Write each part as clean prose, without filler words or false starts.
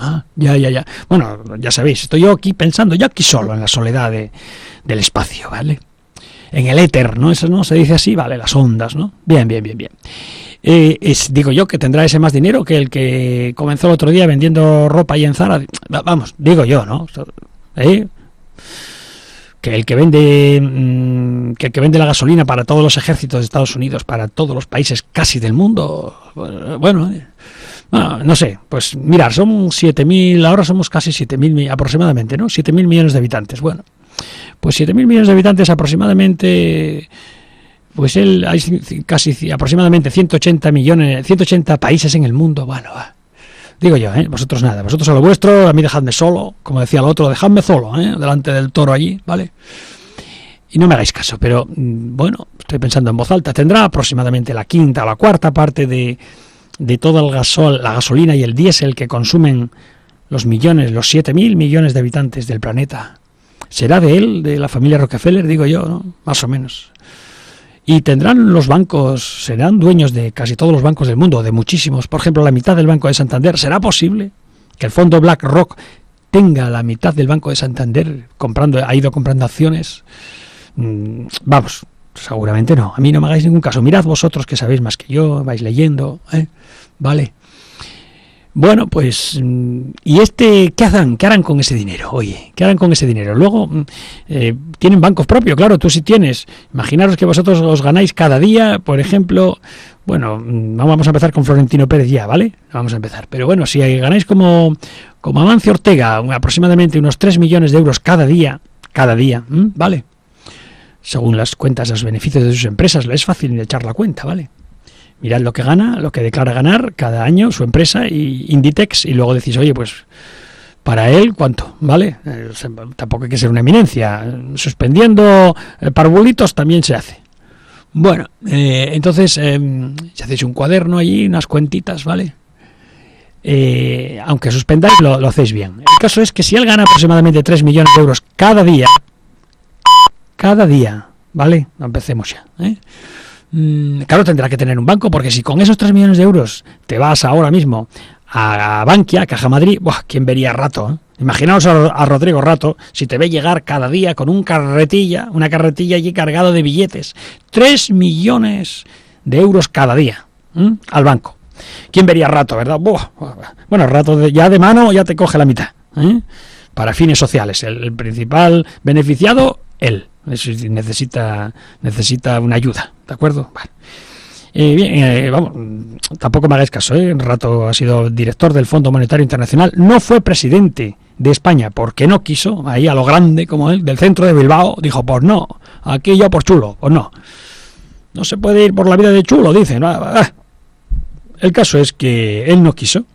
Ya. Bueno, ya sabéis, estoy yo aquí pensando, yo aquí solo, en la soledad del espacio, ¿vale? En el éter, ¿no? Eso no se dice así, ¿vale? Las ondas, ¿no? Bien. Digo yo que tendrá ese más dinero que el que comenzó el otro día vendiendo ropa ahí en Zara. Vamos, digo yo, ¿no? Que el que vende la gasolina para todos los ejércitos de Estados Unidos, para todos los países casi del mundo, bueno, no sé, pues mirar, son 7.000, ahora somos casi 7.000 aproximadamente, ¿no? 7.000 millones de habitantes. Bueno, pues 7.000 millones de habitantes aproximadamente, pues hay casi aproximadamente 180 países en el mundo. Bueno, digo yo, vosotros nada, vosotros a lo vuestro, a mí dejadme solo, como decía el otro, dejadme solo, delante del toro allí, ¿vale? Y no me hagáis caso, pero bueno, estoy pensando en voz alta, tendrá aproximadamente la quinta o la cuarta parte de toda la gasolina y el diésel que consumen los 7.000 millones de habitantes del planeta. ¿Será de él, de la familia Rockefeller, digo yo, ¿no? Más o menos. Y tendrán los bancos, serán dueños de casi todos los bancos del mundo, de muchísimos. Por ejemplo, la mitad del Banco de Santander. ¿Será posible que el fondo BlackRock tenga la mitad del Banco de Santander ha ido comprando acciones? Vamos, seguramente no. A mí no me hagáis ningún caso. Mirad vosotros que sabéis más que yo, vais leyendo, ¿vale? Bueno, pues, ¿y qué harán con ese dinero? Oye, ¿qué harán con ese dinero? Luego, tienen bancos propios, claro, tú sí tienes. Imaginaros que vosotros os ganáis cada día, por ejemplo, bueno, vamos a empezar con Florentino Pérez ya, ¿vale? Vamos a empezar. Pero bueno, si ganáis como Amancio Ortega, aproximadamente unos 3 millones de euros cada día, ¿vale? Según las cuentas, los beneficios de sus empresas, es fácil echar la cuenta, ¿vale? Mirad lo que gana, lo que declara ganar cada año su empresa y Inditex, y luego decís, oye, pues para él, ¿cuánto? ¿Vale? Tampoco hay que ser una eminencia. Suspendiendo parvulitos también se hace. Bueno, entonces, si hacéis un cuaderno allí, unas cuentitas, ¿vale? Aunque suspendáis, lo hacéis bien. El caso es que si él gana aproximadamente 3 millones de euros cada día, ¿vale? Empecemos ya, claro, tendrá que tener un banco, porque si con esos 3 millones de euros te vas ahora mismo a Bankia, a Caja Madrid, ¿quién vería a Rato? Imaginaos a Rodrigo Rato, si te ve llegar cada día con una carretilla allí cargado de billetes, 3 millones de euros cada día, al banco. ¿Quién vería a Rato, verdad? Bueno, Rato ya de mano ya te coge la mitad, para fines sociales. El principal beneficiado, él. Necesita una ayuda, ¿de acuerdo? Vale. Bien, vamos, tampoco me hagáis caso, Rato ha sido director del Fondo Monetario Internacional, no fue presidente de España porque no quiso, ahí a lo grande como él, del centro de Bilbao, dijo, pues no, aquí yo por chulo, pues no se puede ir por la vida de chulo, dicen. El caso es que él no quiso.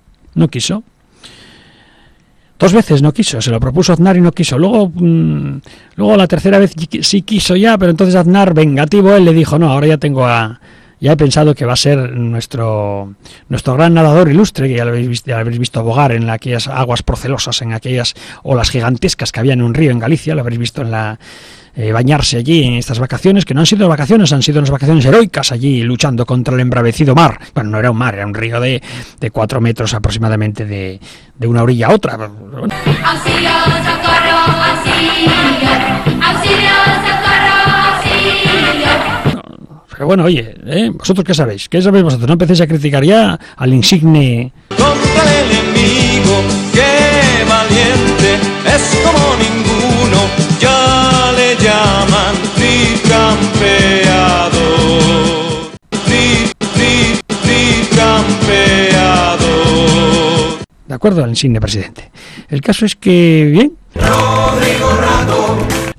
2 veces no quiso, se lo propuso Aznar y no quiso. Luego la tercera vez sí quiso ya, pero entonces Aznar, vengativo, él le dijo, no, ahora ya he pensado que va a ser nuestro gran nadador ilustre, que ya lo habréis visto bogar en aquellas aguas procelosas, en aquellas olas gigantescas que había en un río en Galicia, lo habréis visto bañarse allí en estas vacaciones, que no han sido vacaciones, han sido unas vacaciones heroicas allí luchando contra el embravecido mar. Bueno, no era un mar, era un río de 4 metros aproximadamente de una orilla a otra. Auxilio, socorro, auxilio, socorro, auxilio. Pero bueno, oye, ¿vosotros qué sabéis? ¿Qué sabéis vosotros? No empecéis a criticar ya al insigne. Contra el enemigo, qué valiente, es como ninguno, ya le llaman tricampeador, tricampeador. De acuerdo, al insigne presidente. El caso es que, bien. Rodrigo Rato.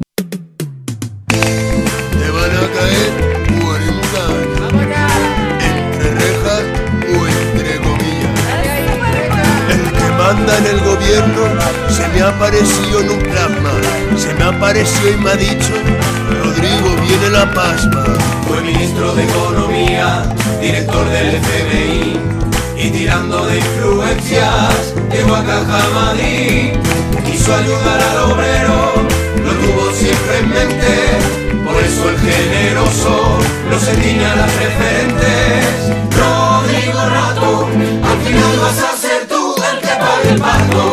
Te van a caer 40 años, entre rejas o entre comillas. El que manda en el gobierno se me apareció en un plasma, se me apareció y me ha dicho, Rodrigo, viene la pasma. Fue ministro de Economía, director del FMI, y tirando de influencias llegó a Caja Madrid. Quiso ayudar al obrero, lo tuvo siempre en mente, por eso el generoso no se tiña las preferentes. Rodrigo Rato, al final vas a ser tú el que pague el pato.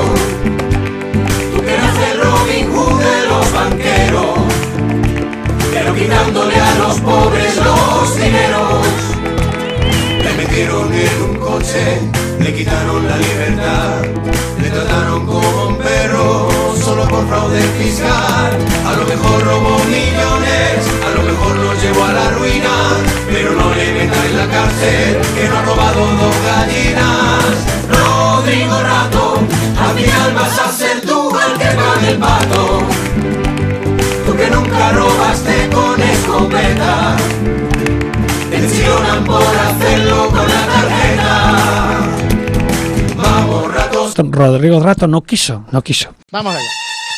quitándole a los pobres los dineros. Le metieron en un coche, le quitaron la libertad, le trataron como un perro, solo por fraude fiscal. A lo mejor robó millones, a lo mejor nos llevó a la ruina, pero no le metan en la cárcel, que no ha robado 2 gallinas. Rodrigo Rato, al final vas a ser tú el que pague el pato. Tú que nunca robaste con escopeta, te mencionan por hacerlo con la tarjeta. Vamos, Ratos. Rodrigo Rato no quiso. Vamos allá.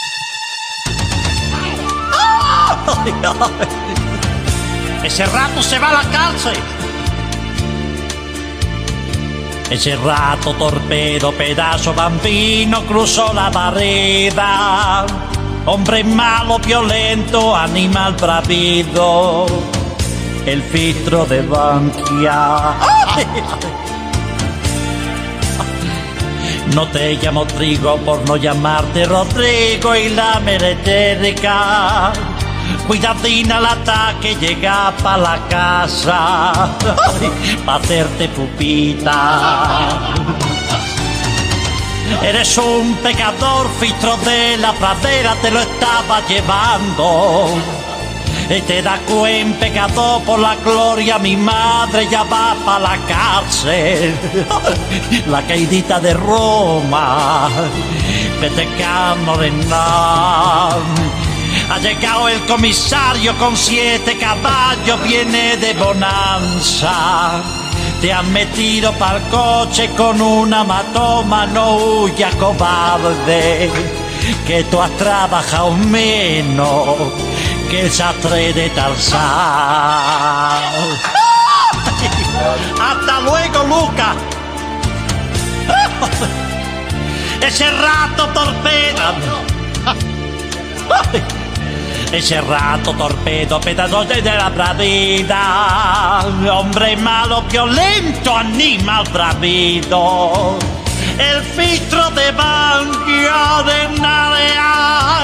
Ese Rato se va a la cárcel. Ese Rato torpedo, pedazo bambino, cruzó la barrera. Hombre malo, violento, animal bravido, el filtro de Bankia. No te llamo Trigo por no llamarte Rodrigo y la meretérica. Cuidadín al ataque, llega pa' la casa pa' hacerte pupita. Eres un pecador, filtro de la pradera, te lo estaba llevando. Y te da cuenta, pecador, por la gloria, mi madre ya va pa' la cárcel. La caidita de Roma, Petecano Renal. Ha llegado el comisario con 7 caballos, viene de bonanza. Te han metido pa'l coche con una matoma, no huya cobarde, que tú has trabajado menos que el sastre de Tarzán. Hasta luego, Luca. Ese Rato torpeda. Ese Rato torpedo, pedazo de la bravida. Hombre malo, violento, animal bravido. El filtro de Bankia de Narea.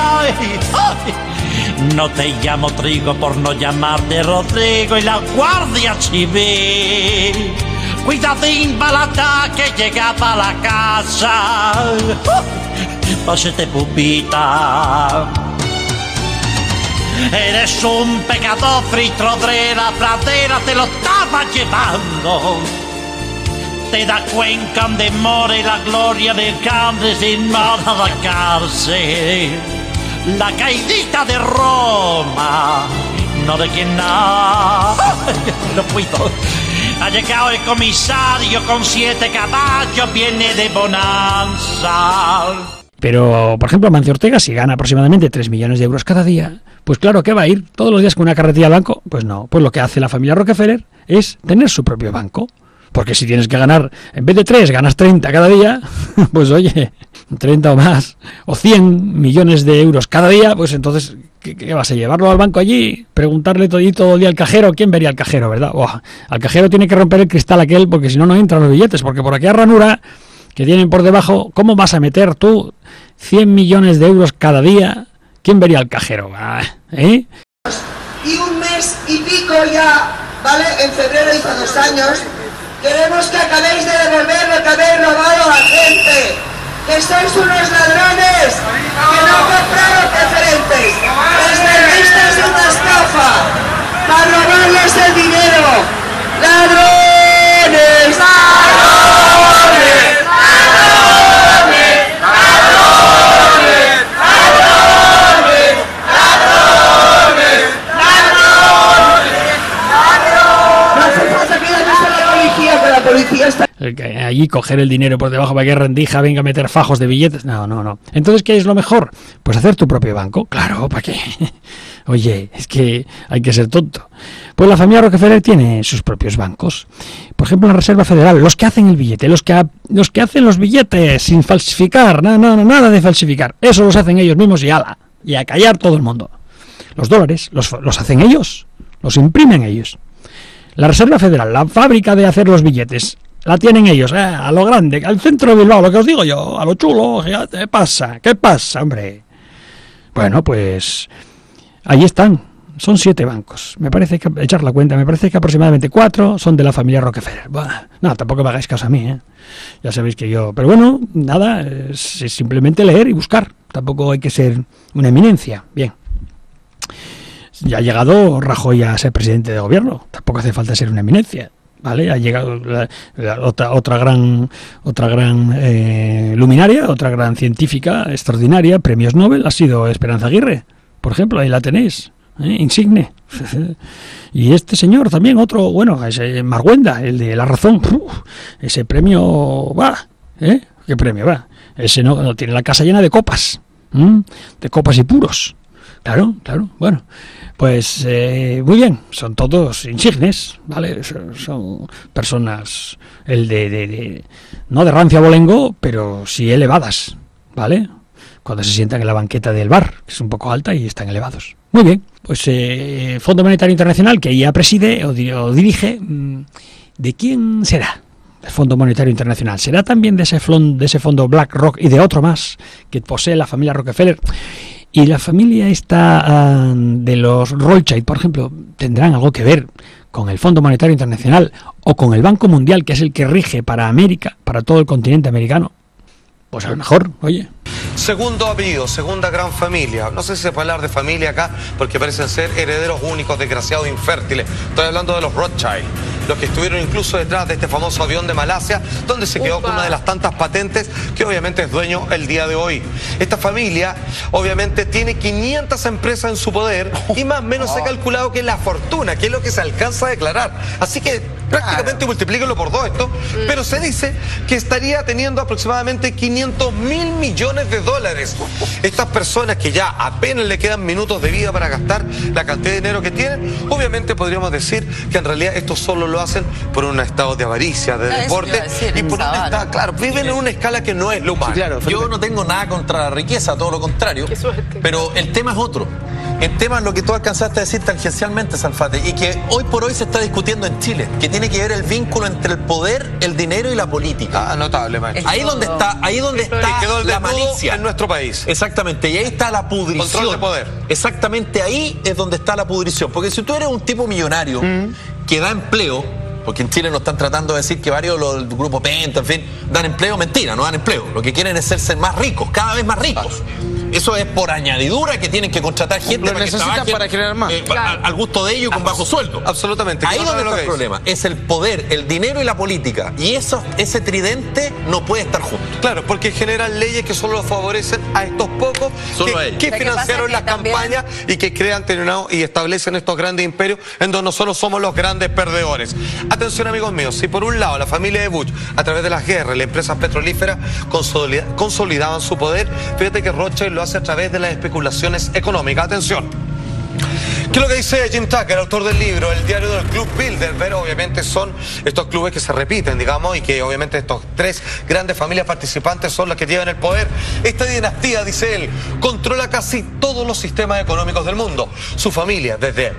No te llamo Trigo por no llamarte Rodrigo y la Guardia Civil. Cuidadín para el ataque, llega para la casa. Pásate pupita. Eres un pecador, filtro de la pradera, te lo estaba llevando. Te da cuenta de more la gloria del campo sin modo a la cárcel. La caidita de Roma, no de quien no puedo. Ha llegado el comisario con 7 caballos, viene de bonanza. Pero, por ejemplo, Mancio Ortega, si gana aproximadamente 3 millones de euros cada día, pues claro, ¿qué va a ir? ¿Todos los días con una carretilla al banco? Pues no, pues lo que hace la familia Rockefeller es tener su propio banco. Porque si tienes que ganar, en vez de 3, ganas 30 cada día, pues oye, 30 o más, o 100 millones de euros cada día, pues entonces, ¿qué vas a llevarlo al banco allí? Preguntarle todo el día al cajero. ¿Quién vería al cajero, verdad? Al cajero tiene que romper el cristal aquel, porque si no, no entran los billetes, porque por aquella ranura que tienen por debajo, ¿cómo vas a meter tú 100 millones de euros cada día? ¿Quién vería al cajero? ¿Eh? Y 1 mes y pico ya, ¿vale? En febrero hizo 2 años. Queremos que acabéis de devolver lo que habéis robado a la gente. Que sois unos ladrones, que no compraron preferentes. Extremistas y una estafa para robarles el dinero. ¡Ladrones! ¡Ladrones! ¡Ladrones! ¡Ladrones! ¡Ladrones! ¡Ladrones! No hace falta que le avise a la policía, que la policía está... Allí coger el dinero por debajo para que rendija, venga a meter fajos de billetes. No. Entonces, ¿qué es lo mejor? Pues hacer tu propio banco. Claro, ¿para qué? Oye, es que hay que ser tonto. Pues la familia Rockefeller tiene sus propios bancos. Por ejemplo, la Reserva Federal, los que hacen el billete, los que hacen los billetes sin falsificar, nada de falsificar. Eso los hacen ellos mismos y ala, y a callar todo el mundo. Los dólares los hacen ellos, los imprimen ellos. La Reserva Federal, la fábrica de hacer los billetes, la tienen ellos, a lo grande, al centro de Bilbao, lo que os digo yo, a lo chulo. ¿Qué pasa, hombre? Bueno, pues ahí están, son 7 bancos. Me parece que, echar la cuenta, me parece que aproximadamente 4 son de la familia Rockefeller. Bah, no, tampoco me hagáis caso a mí, ¿eh? Ya sabéis que yo... Pero bueno, nada, es simplemente leer y buscar. Tampoco hay que ser una eminencia. Bien. Ya ha llegado Rajoy a ser presidente de gobierno. Tampoco hace falta ser una eminencia. ¿Vale? Ha llegado otra gran luminaria, otra gran científica extraordinaria, premios Nobel, ha sido Esperanza Aguirre, por ejemplo, ahí la tenéis, insigne. Y este señor también, otro, bueno, ese Marguenda, el de La Razón, ese premio va, ¿qué premio va? Ese no tiene la casa llena de copas y puros. Claro, bueno, pues muy bien, son todos insignes, ¿vale? Son personas, no de rancio abolengo, pero sí elevadas, ¿vale? Cuando se sientan en la banqueta del bar, que es un poco alta y están elevados. Muy bien, pues Fondo Monetario Internacional, que ya preside o dirige, ¿de quién será? El Fondo Monetario Internacional. ¿Será también de ese fondo BlackRock y de otro más que posee la familia Rockefeller? Y la familia esta de los Rothschild, por ejemplo, ¿tendrán algo que ver con el Fondo Monetario Internacional o con el Banco Mundial, que es el que rige para América, para todo el continente americano? Pues a lo mejor, oye. Segundo apellido, segunda gran familia. No sé si se puede hablar de familia acá, porque parecen ser herederos únicos, desgraciados, infértiles. Estoy hablando de los Rothschild, los que estuvieron incluso detrás de este famoso avión de Malasia, donde se quedó con una de las tantas patentes que obviamente es dueño el día de hoy. Esta familia obviamente tiene 500 empresas en su poder y más o menos se ha calculado que es la fortuna, que es lo que se alcanza a declarar. Así que prácticamente multiplíquenlo por 2 esto, pero se dice que estaría teniendo aproximadamente 500.000 millones de dólares. Estas personas que ya apenas le quedan minutos de vida para gastar la cantidad de dinero que tienen, obviamente podríamos decir que en realidad esto solo lo hacen por un estado de avaricia, de deporte, y por un estado, claro, viven en una escala que no es lo humano. Sí, claro, yo no tengo nada contra la riqueza, todo lo contrario, pero el tema es otro. El tema es lo que tú alcanzaste a decir tangencialmente, Salfate, y que hoy por hoy se está discutiendo en Chile, que tiene que ver el vínculo entre el poder, el dinero y la política. Notable, maestro. Ahí donde está la malicia en nuestro país. Exactamente, y ahí está la pudrición. Control de poder. Exactamente, ahí es donde está la pudrición. Porque si tú eres un tipo millonario que da empleo, porque en Chile nos están tratando de decir que varios del grupo Penta, en fin, dan empleo, mentira, no dan empleo. Lo que quieren es ser más ricos, cada vez más ricos. Eso es por añadidura, que tienen que contratar gente para que trabajen para generar más. Al gusto de ellos con bajo sueldo. Absolutamente. Ahí donde está el problema. Es el poder, el dinero y la política. Y ese tridente no puede estar juntos. Claro, porque generan leyes que solo favorecen a estos pocos que financiaron las campañas y que crean y establecen estos grandes imperios en donde nosotros somos los grandes perdedores. Atención, amigos míos, si por un lado la familia de Bush, a través de las guerras y las empresas petrolíferas consolidaban su poder, fíjate que Rothschild lo hace a través de las especulaciones económicas. Atención. ¿Qué es lo que dice Jim Tucker, autor del libro El diario del Club Bilderberg? Obviamente son estos clubes que se repiten, digamos, y que obviamente estos 3 grandes familias participantes son las que llevan el poder. Esta dinastía, dice él, controla casi todos los sistemas económicos del mundo. Su familia, desde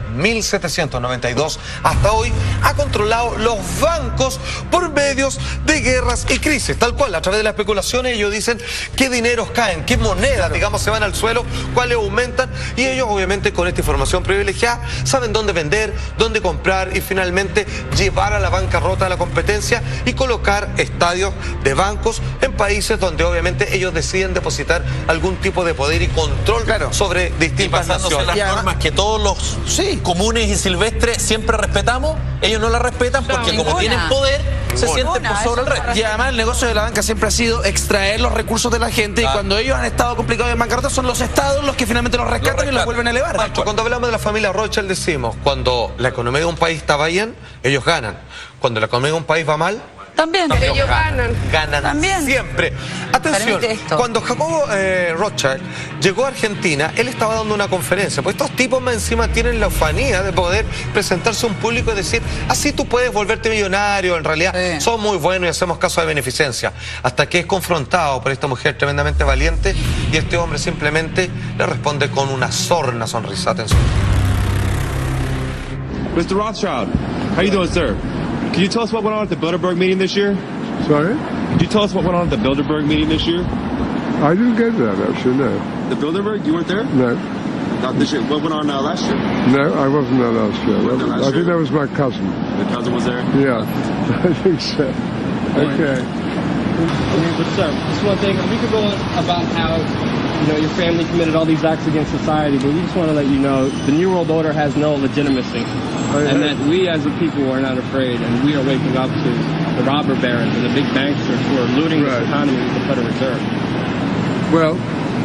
1792 hasta hoy, ha controlado los bancos por medios de guerras y crisis. Tal cual, a través de las especulaciones, ellos dicen qué dineros caen, qué monedas, digamos, se van al suelo, cuáles aumentan, y ellos obviamente con esta información privilegiada saben dónde vender, dónde comprar y finalmente llevar a la bancarrota a la competencia y colocar estadios de bancos en países donde obviamente ellos deciden depositar algún tipo de poder y control sobre distintas naciones. Las normas que todos los comunes y silvestres siempre respetamos, ellos no las respetan porque como tienen poder se sienten por sobre el resto. Y además el negocio de la banca siempre ha sido extraer los recursos de la gente y cuando ellos han estado complicados en bancarrota son los estados los que finalmente los rescatan y los vuelven a elevar. Maestro, cuando hablamos de la familia Rothschild decimos, cuando la economía de un país está bien, ellos ganan. Cuando la economía de un país va mal, también ellos ganan también. Siempre. Atención, cuando Jacobo Rothschild llegó a Argentina, él estaba dando una conferencia, pues estos tipos más encima tienen la ufanía de poder presentarse a un público y decir, así tú puedes volverte millonario, en realidad son muy buenos y hacemos caso de beneficencia, hasta que es confrontado por esta mujer tremendamente valiente y este hombre simplemente le responde con una sorna sonrisa. Atención. Mr. Rothschild, how you doing, sir? Can you tell us what went on at the Bilderberg meeting this year? Sorry? Could you tell us what went on at the Bilderberg meeting this year? I didn't get that, actually, no. The Bilderberg? You weren't there? No. Not this year. What went on last year? No, I wasn't there last year. I think that was my cousin. The cousin was there? Yeah, I think so. Okay. But sir, just one thing. We could go on about how, your family committed all these acts against society, but we just want to let you know the New World Order has no legitimacy. And that we as a people are not afraid, and we are waking up to the robber barons and the big banksters who are looting this economy with the Federal Reserve. Well,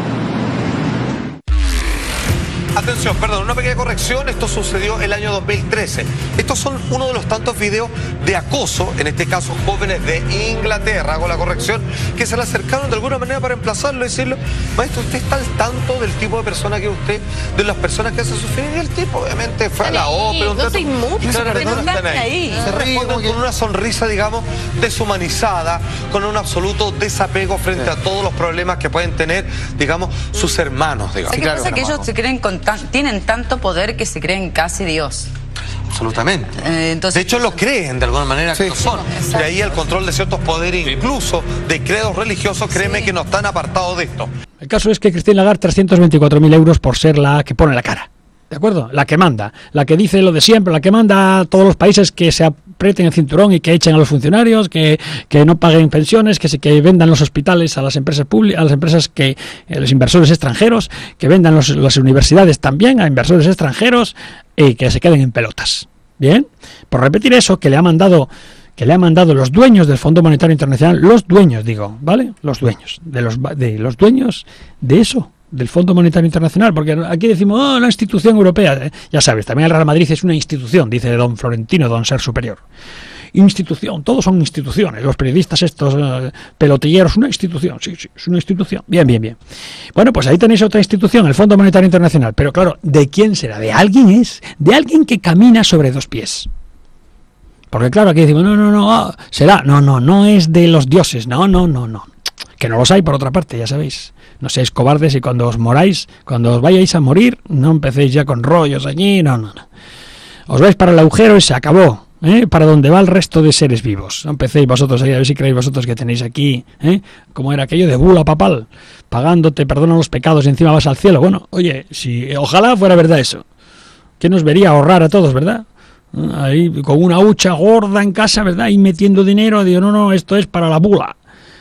Atención, perdón, una pequeña corrección, esto sucedió el año 2013. Estos son uno de los tantos videos de acoso, en este caso jóvenes de Inglaterra, hago la corrección, que se le acercaron de alguna manera para emplazarlo y decirle, maestro, usted está al tanto del tipo de persona que es usted, de las personas que hacen sufrir, y el tipo obviamente fue a la ópera, no soy mucho, no están ahí. Se responden con una sonrisa, digamos, deshumanizada, con un absoluto desapego frente a todos los problemas que pueden tener, digamos, sus hermanos, digamos. ¿Qué pasa? Que ellos se creen tienen tanto poder que se creen casi Dios. Absolutamente. Entonces, de hecho, lo creen de alguna manera que lo son. De ahí el control de ciertos poderes, incluso de credos religiosos, créeme que no están apartados de esto. El caso es que Christine Lagarde, 324.000 euros por ser la que pone la cara. ¿De acuerdo? La que manda, la que dice lo de siempre, la que manda a todos los países que se aprieten el cinturón y que echen a los funcionarios, que no paguen pensiones, que vendan los hospitales a las empresas públicas, a las empresas los inversores extranjeros, que vendan las universidades también a inversores extranjeros y que se queden en pelotas. Bien, por repetir eso, que le ha mandado los dueños del Fondo Monetario Internacional, los dueños, digo, ¿vale? Los dueños de los dueños de eso. Del Fondo Monetario Internacional, porque aquí decimos, la institución europea, ya sabes, también el Real Madrid es una institución, dice don Florentino, don Ser Superior. Institución, todos son instituciones, los periodistas estos pelotilleros, una institución, sí, es una institución, bien. Bueno, pues ahí tenéis otra institución, el Fondo Monetario Internacional, pero claro, ¿de quién será? ¿De alguien de alguien que camina sobre dos pies? Porque claro, aquí decimos, no es de los dioses, no. Que no los hay por otra parte, ya sabéis. No seáis cobardes y cuando os vayáis a morir, no empecéis ya con rollos allí, no. Os vais para el agujero y se acabó, para donde va el resto de seres vivos. No empecéis vosotros ahí, a ver si creéis vosotros que tenéis aquí, como era aquello de bula papal, pagándote, perdonan los pecados y encima vas al cielo. Bueno, oye, ojalá fuera verdad eso. ¿Quién nos vería ahorrar a todos, verdad? Ahí con una hucha gorda en casa, ¿verdad? Y metiendo dinero, digo, no, esto es para la bula,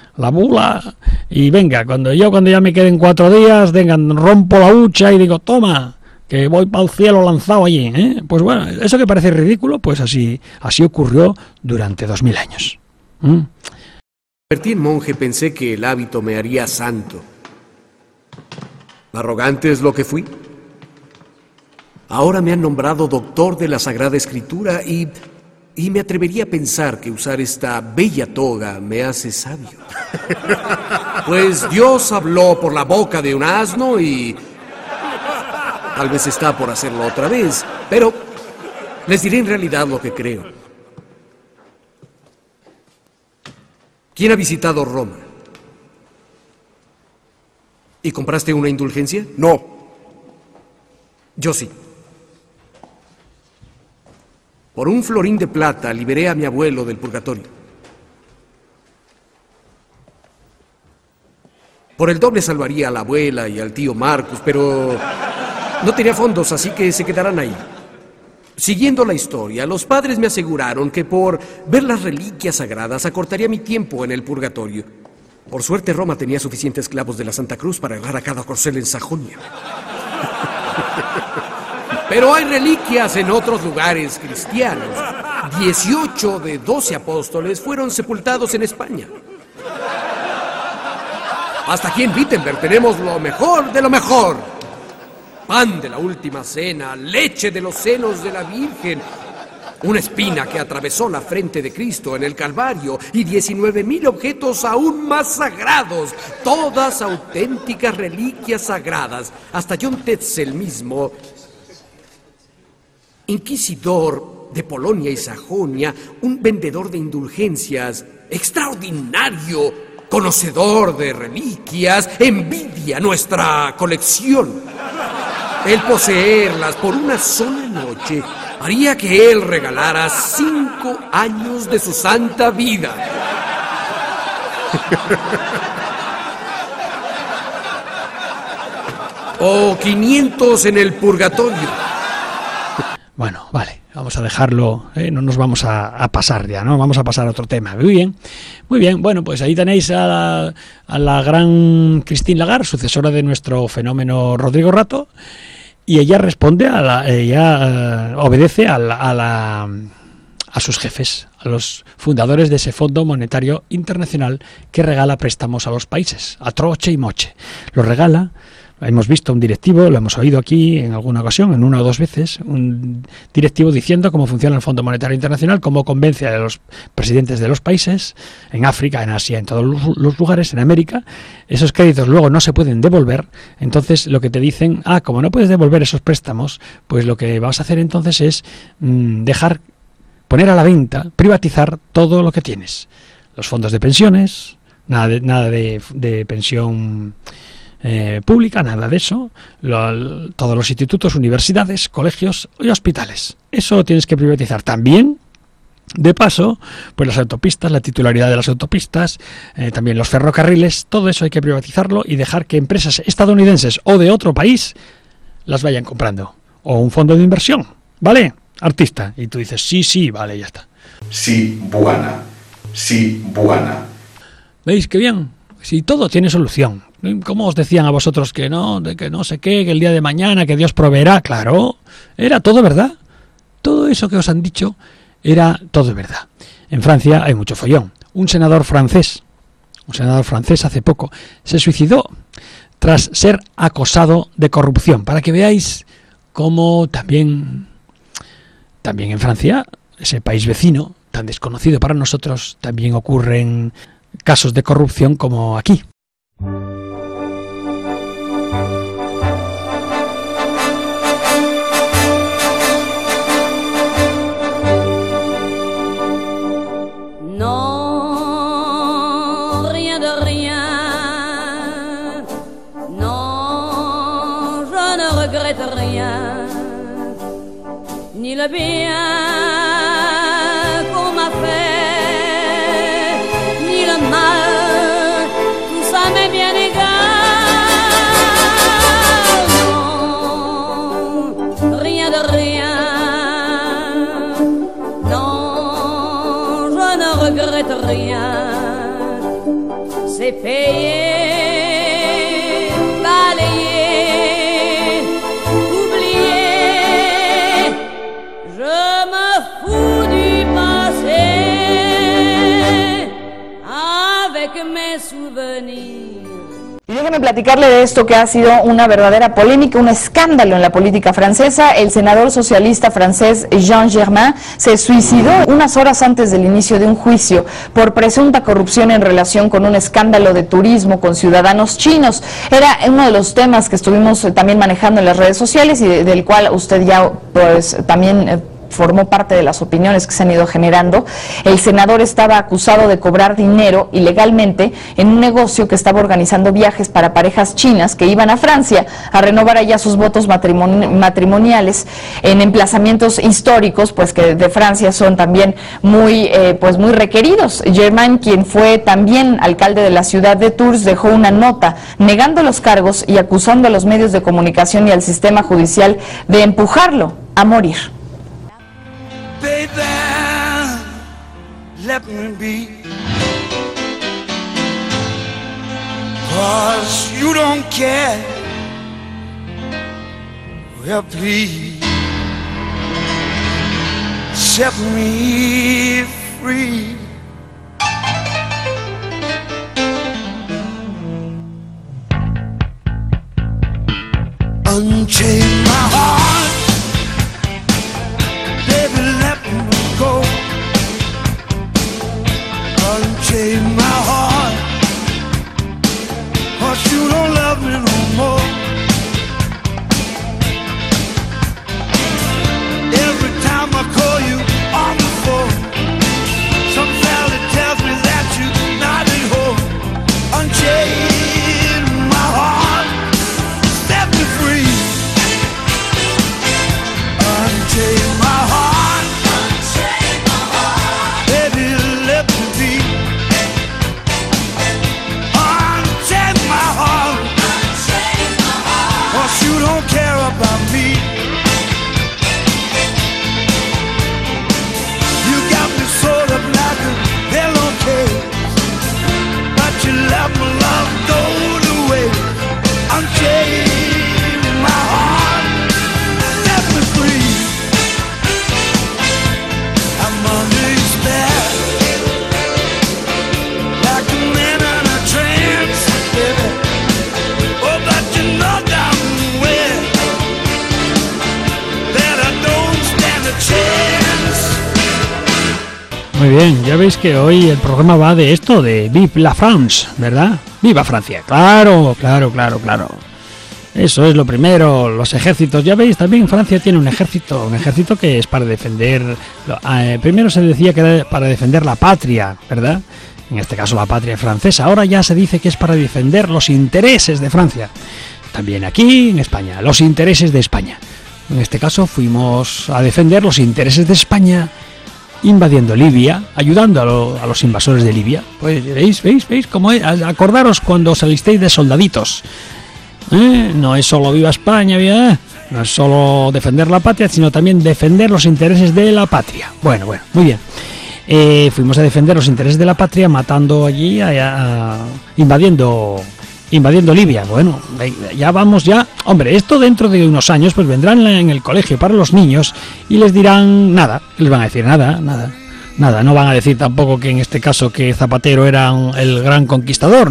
y venga, cuando ya me queden 4 días, rompo la hucha y digo, toma, que voy para el cielo lanzado allí, Pues bueno, eso que parece ridículo, pues así ocurrió durante 2000 años. Convertí en monje, pensé que el hábito me haría santo. Arrogante es lo que fui. Ahora me han nombrado doctor de la Sagrada Escritura y me atrevería a pensar que usar esta bella toga me hace sabio. Pues Dios habló por la boca de un asno y tal vez está por hacerlo otra vez, pero les diré en realidad lo que creo. ¿Quién ha visitado Roma? ¿Y compraste una indulgencia? No. Yo sí. Por un florín de plata liberé a mi abuelo del purgatorio. Por el doble salvaría a la abuela y al tío Marcus, pero no tenía fondos, así que se quedarán ahí. Siguiendo la historia, los padres me aseguraron que por ver las reliquias sagradas acortaría mi tiempo en el purgatorio. Por suerte, Roma tenía suficientes clavos de la Santa Cruz para errar a cada corcel en Sajonia. Pero hay reliquias en otros lugares cristianos. 18 de 12 apóstoles fueron sepultados en España. Hasta aquí en Wittenberg tenemos lo mejor de lo mejor. Pan de la última cena, leche de los senos de la Virgen, una espina que atravesó la frente de Cristo en el Calvario y 19,000 objetos aún más sagrados, todas auténticas reliquias sagradas. Hasta John Tetzel mismo, inquisidor de Polonia y Sajonia, un vendedor de indulgencias extraordinario, conocedor de reliquias, envidia nuestra colección. El poseerlas por una sola noche haría que él regalara 5 años de su santa vida. o 500 en el purgatorio. Bueno, vale, vamos a dejarlo, no nos vamos a pasar ya, ¿no? Vamos a pasar a otro tema. Muy bien. Bueno, pues ahí tenéis a la gran Christine Lagarde, sucesora de nuestro fenómeno Rodrigo Rato, y ella responde obedece a sus jefes, a los fundadores de ese Fondo Monetario Internacional que regala préstamos a los países, a troche y moche. Los regala. Hemos visto un directivo, lo hemos oído aquí en alguna ocasión, en una o dos veces, un directivo diciendo cómo funciona el Fondo Monetario Internacional, cómo convence a los presidentes de los países, en África, en Asia, en todos los lugares, en América. Esos créditos luego no se pueden devolver, entonces lo que te dicen, como no puedes devolver esos préstamos, pues lo que vas a hacer entonces es poner a la venta, privatizar todo lo que tienes. Los fondos de pensiones, nada de pensión pública, nada de eso, todos los institutos, universidades, colegios y hospitales. Eso lo tienes que privatizar. También, de paso, pues las autopistas, la titularidad de las autopistas, también los ferrocarriles, todo eso hay que privatizarlo y dejar que empresas estadounidenses o de otro país las vayan comprando. O un fondo de inversión, ¿vale? Artista. Y tú dices, sí, vale, ya está. Sí, buena. ¿Veis qué bien? Si todo tiene solución. ¿Cómo os decían a vosotros que no sé qué, que el día de mañana, que Dios proveerá? Claro, era todo verdad. Todo eso que os han dicho era todo verdad. En Francia hay mucho follón. Un senador francés hace poco se suicidó tras ser acosado de corrupción. Para que veáis cómo también en Francia, ese país vecino, tan desconocido para nosotros, también ocurren casos de corrupción como aquí. Non, rien de rien. Non, je ne regrette rien. Ni le bien qu'on m'a fait, ni le mal, tout ça m'est bien égal. Non, rien de rien. Non, je ne regrette rien. C'est payé, balayé, oublié. Je me fous du passé avec mes souvenirs. Y déjeme platicarle de esto que ha sido una verdadera polémica, un escándalo en la política francesa. El senador socialista francés Jean Germain se suicidó unas horas antes del inicio de un juicio por presunta corrupción en relación con un escándalo de turismo con ciudadanos chinos. Era uno de los temas que estuvimos también manejando en las redes sociales y del cual usted ya pues también formó parte de las opiniones que se han ido generando. El senador estaba acusado de cobrar dinero ilegalmente en un negocio que estaba organizando viajes para parejas chinas que iban a Francia a renovar allá sus votos matrimoniales en emplazamientos históricos, pues que de Francia son también muy requeridos. Germain, quien fue también alcalde de la ciudad de Tours, dejó una nota negando los cargos y acusando a los medios de comunicación y al sistema judicial de empujarlo a morir. Baby, let me be, 'cause you don't care. Well, please set me free. Unchain my heart, baby, let me go. Unchain my heart, 'cause you don't love me no more. Every time I call you on the phone, some fella tells me that you're not at home. Unchain my heart, set me free. Unchain my heart, baby, let me be. Unchain my heart, Muy bien, ya veis que hoy el programa va de esto, de Vive la France, ¿verdad? ¡Viva Francia! Claro. Eso es lo primero, los ejércitos. Ya veis, también Francia tiene un ejército que es para defender... primero se decía que era para defender la patria, ¿verdad? En este caso la patria francesa. Ahora ya se dice que es para defender los intereses de Francia. También aquí en España, los intereses de España. En este caso fuimos a defender los intereses de España invadiendo Libia, ayudando a los invasores de Libia. Pues veis cómo es. Acordaros cuando salisteis de soldaditos. No es solo viva España, no es solo defender la patria, sino también defender los intereses de la patria. Bueno, muy bien. Fuimos a defender los intereses de la patria matando allí, invadiendo Libia. Bueno, ya vamos ya. Hombre, esto dentro de unos años pues vendrán en el colegio para los niños y les dirán nada. Les van a decir nada. No van a decir tampoco que en este caso que Zapatero era el gran conquistador.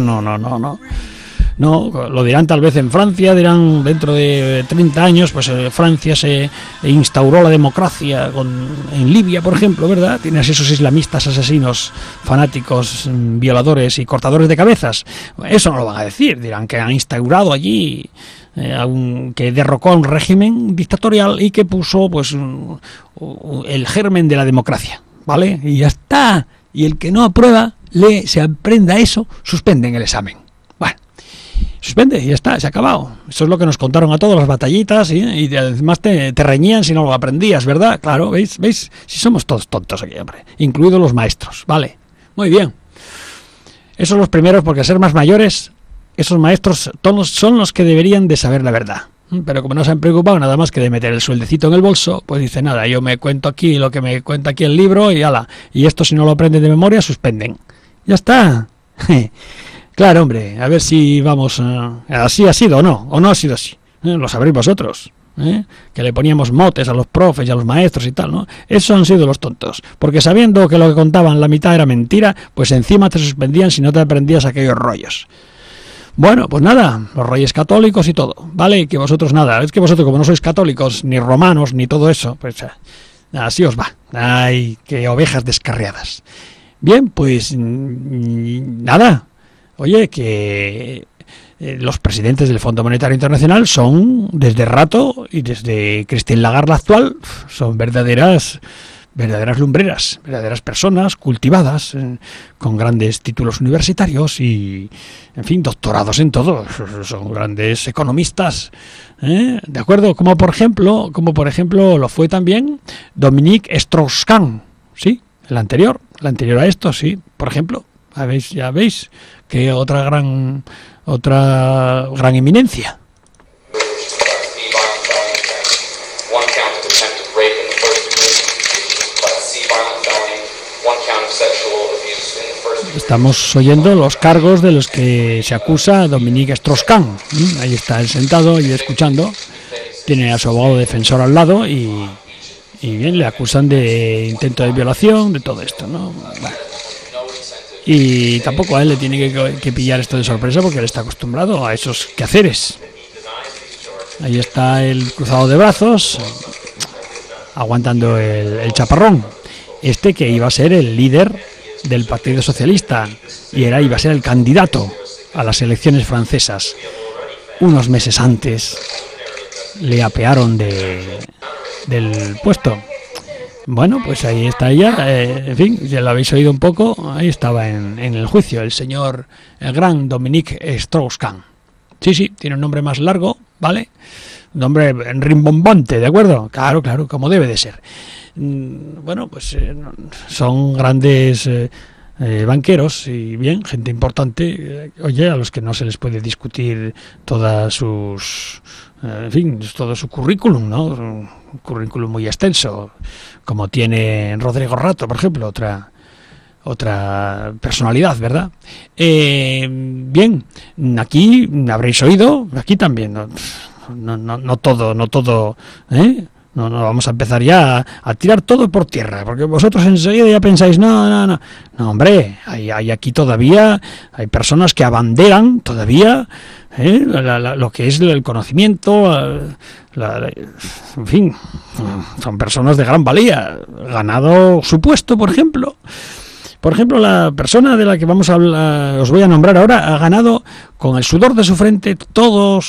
No, lo dirán tal vez en Francia, dirán dentro de 30 años, pues Francia se instauró la democracia en Libia, por ejemplo, ¿verdad? Tienes esos islamistas asesinos, fanáticos, violadores y cortadores de cabezas. Eso no lo van a decir, dirán que han instaurado allí, que derrocó a un régimen dictatorial y que puso pues el germen de la democracia, ¿vale? Y ya está. Y el que no aprueba, se aprenda eso, suspenden el examen. Suspende, y ya está, se ha acabado. Eso es lo que nos contaron a todos, las batallitas, y además te reñían si no lo aprendías, ¿verdad? Claro, ¿veis? Si somos todos tontos aquí, hombre, incluidos los maestros, vale. Muy bien. Esos son los primeros, porque al ser más mayores, esos maestros son los que deberían de saber la verdad. Pero como no se han preocupado nada más que de meter el sueldecito en el bolso, pues dice nada, yo me cuento aquí lo que me cuenta aquí el libro y ala. Y esto si no lo aprenden de memoria, suspenden. Ya está. Claro, hombre, a ver si vamos... ¿así ha sido o no ha sido así? Lo sabréis vosotros, que le poníamos motes a los profes y a los maestros y tal, ¿no? Esos han sido los tontos, porque sabiendo que lo que contaban la mitad era mentira, pues encima te suspendían si no te aprendías aquellos rollos. Bueno, pues nada, los reyes católicos y todo, ¿vale? Que vosotros nada, es que vosotros como no sois católicos, ni romanos, ni todo eso, pues así os va. Ay, qué ovejas descarriadas. Bien, pues nada... Oye, que los presidentes del Fondo Monetario Internacional son, desde rato, y desde Christine Lagarde actual, son verdaderas lumbreras, verdaderas personas cultivadas, con grandes títulos universitarios y, en fin, doctorados en todo. Son grandes economistas, ¿de acuerdo? Como por ejemplo lo fue también Dominique Strauss-Kahn, ¿sí? El anterior a esto, sí, por ejemplo. Ya veis que otra gran eminencia. Estamos oyendo los cargos de los que se acusa a Dominique Strauss-Kahn. Ahí está él sentado y escuchando. Tiene a su abogado defensor al lado y bien, le acusan de intento de violación, de todo esto, ¿no? Bueno. Y tampoco a él le tiene que pillar esto de sorpresa porque él está acostumbrado a esos quehaceres. Ahí está el cruzado de brazos, aguantando el chaparrón. Este que iba a ser el líder del Partido Socialista y iba a ser el candidato a las elecciones francesas. Unos meses antes le apearon del puesto. Bueno, pues ahí está ella, en fin, ya lo habéis oído un poco, ahí estaba en el juicio, el gran Dominique Strauss-Kahn. Sí, tiene un nombre más largo, ¿vale? Un nombre rimbombante, ¿de acuerdo? Claro, como debe de ser. Bueno, pues son grandes banqueros y bien, gente importante, oye, a los que no se les puede discutir todas sus... en fin, todo su currículum, ¿no? Un currículum muy extenso, como tiene Rodrigo Rato, por ejemplo, otra personalidad, ¿verdad? Bien, aquí habréis oído, aquí también, no todo, No vamos a empezar ya a tirar todo por tierra, porque vosotros enseguida ya pensáis, no, hombre, hay aquí todavía, hay personas que abanderan todavía lo que es el conocimiento, en fin, son personas de gran valía, ganado su puesto, por ejemplo. Por ejemplo, la persona de la que vamos a hablar, os voy a nombrar ahora, ha ganado con el sudor de su frente todo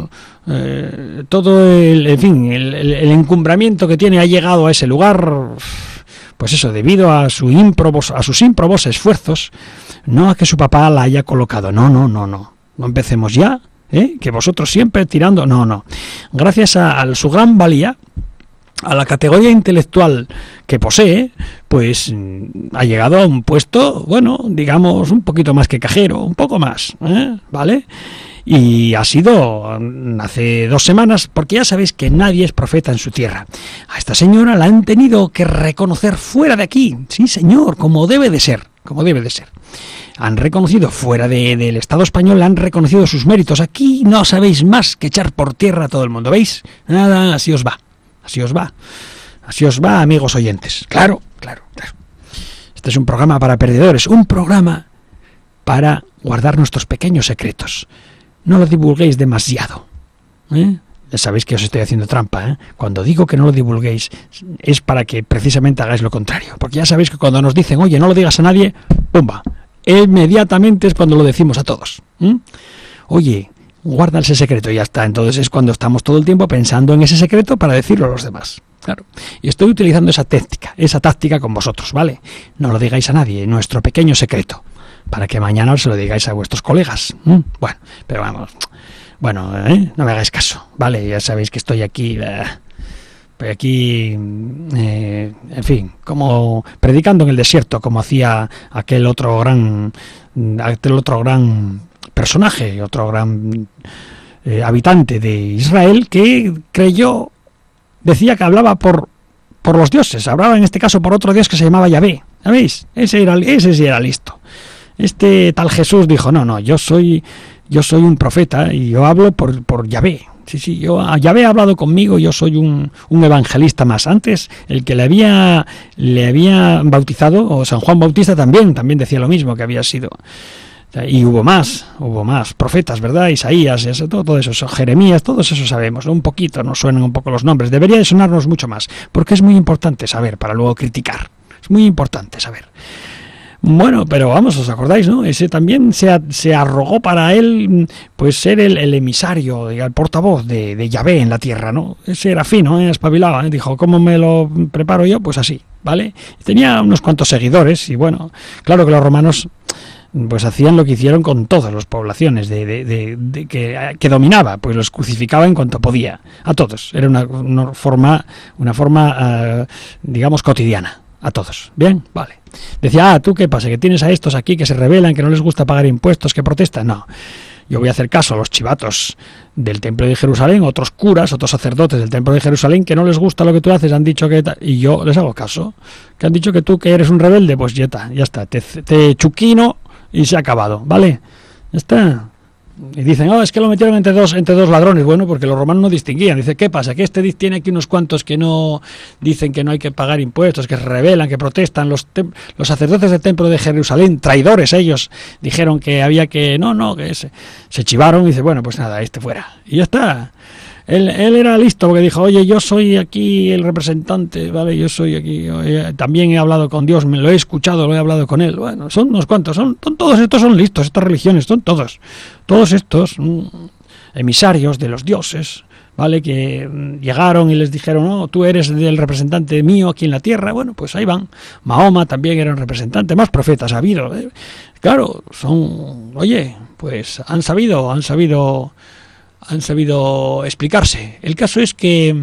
el encumbramiento que tiene, ha llegado a ese lugar, pues eso, debido a sus ímprobos esfuerzos, no a que su papá la haya colocado, no empecemos ya, que vosotros siempre tirando, no, gracias a su gran valía, a la categoría intelectual que posee, pues ha llegado a un puesto, bueno, digamos, un poquito más que cajero, un poco más, ¿vale? Y ha sido hace 2 semanas, porque ya sabéis que nadie es profeta en su tierra. A esta señora la han tenido que reconocer fuera de aquí, sí señor, como debe de ser. Han reconocido fuera del Estado español, han reconocido sus méritos. Aquí no sabéis más que echar por tierra a todo el mundo, ¿veis? Nada, así os va, amigos oyentes. Claro. Este es un programa para perdedores, un programa para guardar nuestros pequeños secretos. No lo divulguéis demasiado, Ya sabéis que os estoy haciendo trampa, Cuando digo que no lo divulguéis es para que precisamente hagáis lo contrario, porque ya sabéis que cuando nos dicen, oye, no lo digas a nadie, ¡pumba!, inmediatamente es cuando lo decimos a todos. Oye, guarda ese secreto y ya está. Entonces es cuando estamos todo el tiempo pensando en ese secreto para decirlo a los demás. Claro. Y estoy utilizando esa táctica con vosotros, ¿vale? No lo digáis a nadie, nuestro pequeño secreto, para que mañana os lo digáis a vuestros colegas. Bueno, pero vamos. Bueno, no me hagáis caso, ¿vale? Ya sabéis que estoy aquí, en fin, como predicando en el desierto, como hacía aquel otro gran personaje, otro gran habitante de Israel, que decía que hablaba por los dioses, hablaba en este caso por otro dios que se llamaba Yahvé. ¿Sabéis? Ese sí era listo. Este tal Jesús dijo, no, yo soy un profeta y yo hablo por Yahvé. Sí, Yahvé ha hablado conmigo, yo soy un evangelista más. Antes, el que le había bautizado, o San Juan Bautista también decía lo mismo, que había sido. Y hubo más profetas, ¿verdad? Isaías, todo eso, Jeremías, todos eso sabemos, ¿no? Un poquito, nos suenan un poco los nombres. Debería de sonarnos mucho más, porque es muy importante saber para luego criticar. Es muy importante saber. Bueno, pero vamos, ¿os acordáis, no? Ese también se arrogó para él, pues, ser el emisario, el portavoz de Yahvé en la tierra, ¿no? Ese era fino, espabilaba, dijo, ¿cómo me lo preparo yo? Pues así, ¿vale? Tenía unos cuantos seguidores y bueno, claro que los romanos pues hacían lo que hicieron con todas las poblaciones que dominaba, pues los crucificaba en cuanto podía, a todos. Era una forma digamos, cotidiana, a todos. ¿Bien? Vale. Decía, ¿tú qué pasa? ¿Que tienes a estos aquí que se rebelan, que no les gusta pagar impuestos, que protestan? No. Yo voy a hacer caso a los chivatos del Templo de Jerusalén, otros curas, otros sacerdotes del Templo de Jerusalén, que no les gusta lo que tú haces, han dicho que... Y yo les hago caso. Que han dicho que tú, que eres un rebelde, pues ya está. Te chuquino y se ha acabado, ¿vale? Ya está. Y dicen, es que lo metieron entre dos ladrones. Bueno, porque los romanos no distinguían. Dice, ¿qué pasa? Que este tiene aquí unos cuantos que no dicen que no hay que pagar impuestos, que se rebelan, que protestan. Los sacerdotes del Templo de Jerusalén, traidores ellos, dijeron que había que... que se chivaron y dice, bueno, pues nada, fuera. Y ya está. Él era listo porque dijo, oye, yo soy aquí el representante, ¿vale? Yo soy aquí, también he hablado con Dios, me lo he escuchado, lo he hablado con él. Bueno, son unos cuantos, todos estos son listos, estas religiones, son todos estos emisarios de los dioses, ¿vale? Que llegaron y les dijeron, no, tú eres el representante mío aquí en la tierra. Bueno, pues ahí van. Mahoma también era un representante, más profetas ha habido. Claro, pues han sabido explicarse. El caso es que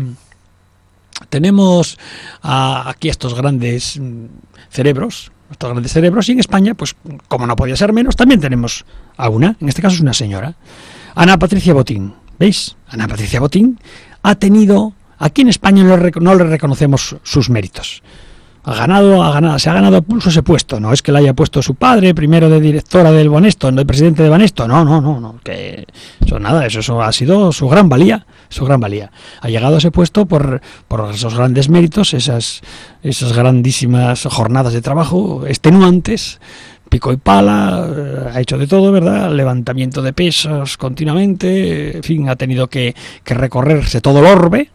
tenemos aquí estos grandes cerebros, y en España, pues como no podía ser menos, también tenemos a una, en este caso es una señora, Ana Patricia Botín. ¿Veis? Ana Patricia Botín ha tenido, aquí en España no le reconocemos sus méritos, se ha ganado a pulso ese puesto. No es que le haya puesto su padre primero de directora del Banesto, de presidente de Banesto. No, que eso nada, eso ha sido su gran valía. Ha llegado a ese puesto por esos grandes méritos, esas grandísimas jornadas de trabajo extenuantes, pico y pala, ha hecho de todo, ¿verdad? Levantamiento de pesas continuamente, en fin, ha tenido que recorrerse todo el orbe,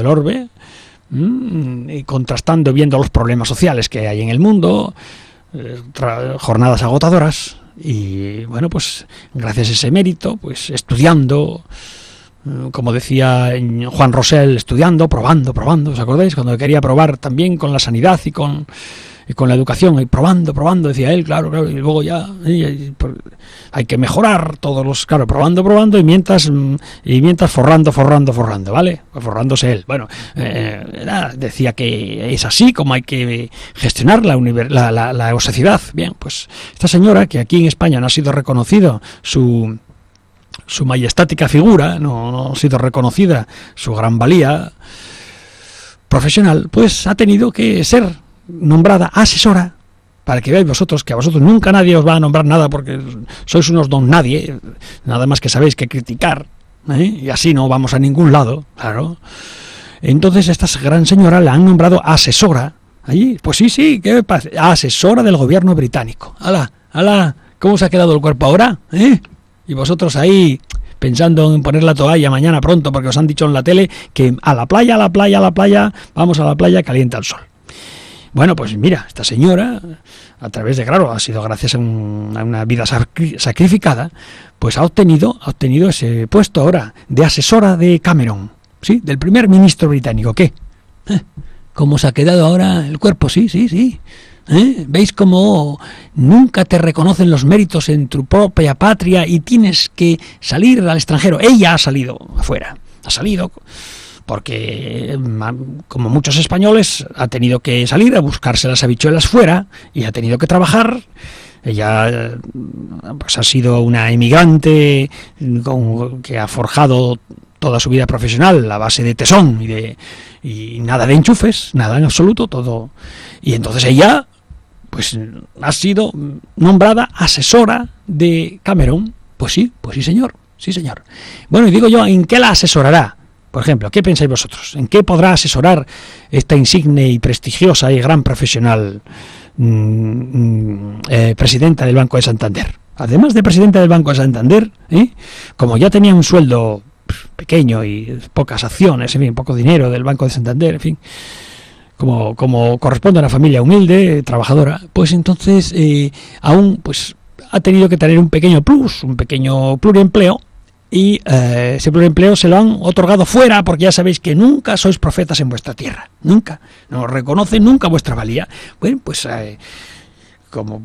y contrastando, viendo los problemas sociales que hay en el mundo, jornadas agotadoras, y bueno, pues gracias a ese mérito, pues estudiando, como decía Juan Rosell, estudiando, probando, ¿os acordáis? Cuando quería probar también con la sanidad y con la educación, y probando, decía él, claro, y luego ya hay que mejorar todos los, claro, probando, y mientras forrando, ¿vale? Pues forrándose él. Bueno, decía que es así como hay que gestionar la sociedad. Bien, pues esta señora, que aquí en España no ha sido reconocido su majestática figura, no ha sido reconocida su gran valía profesional, pues ha tenido que ser nombrada asesora, para que veáis vosotros que a vosotros nunca nadie os va a nombrar nada porque sois unos don nadie, nada más que sabéis que criticar, y así no vamos a ningún lado, claro. Entonces esta gran señora la han nombrado asesora, allí, pues sí, ¿qué pasa? Asesora del gobierno británico. ¡Hala! ¿Cómo se ha quedado el cuerpo ahora? Y vosotros ahí pensando en poner la toalla mañana pronto porque os han dicho en la tele que a la playa, vamos a la playa, calienta el sol. Bueno, pues mira, esta señora, a través de, claro, ha sido gracias a una vida sacrificada, pues ha obtenido ese puesto ahora de asesora de Cameron, ¿sí? Del primer ministro británico. ¿Qué? ¿Cómo se ha quedado ahora el cuerpo? Sí. ¿Veis cómo nunca te reconocen los méritos en tu propia patria y tienes que salir al extranjero? Ella ha salido afuera, porque, como muchos españoles, ha tenido que salir a buscarse las habichuelas fuera y ha tenido que trabajar. Ella pues ha sido una emigrante que ha forjado toda su vida profesional a base de tesón y nada de enchufes, nada en absoluto, todo. Y entonces ella pues ha sido nombrada asesora de Cameron. Pues sí, señor. Bueno, y digo yo, ¿en qué la asesorará? Por ejemplo, ¿qué pensáis vosotros? ¿En qué podrá asesorar esta insigne y prestigiosa y gran profesional presidenta del Banco de Santander? Además de presidenta del Banco de Santander, como ya tenía un sueldo pequeño y pocas acciones, en fin, poco dinero del Banco de Santander, en fin, como corresponde a una familia humilde, trabajadora, pues entonces aún pues ha tenido que tener un pequeño pluriempleo. Y ese pluriempleo se lo han otorgado fuera, porque ya sabéis que nunca sois profetas en vuestra tierra, nunca, no reconocen nunca vuestra valía. Bueno, pues como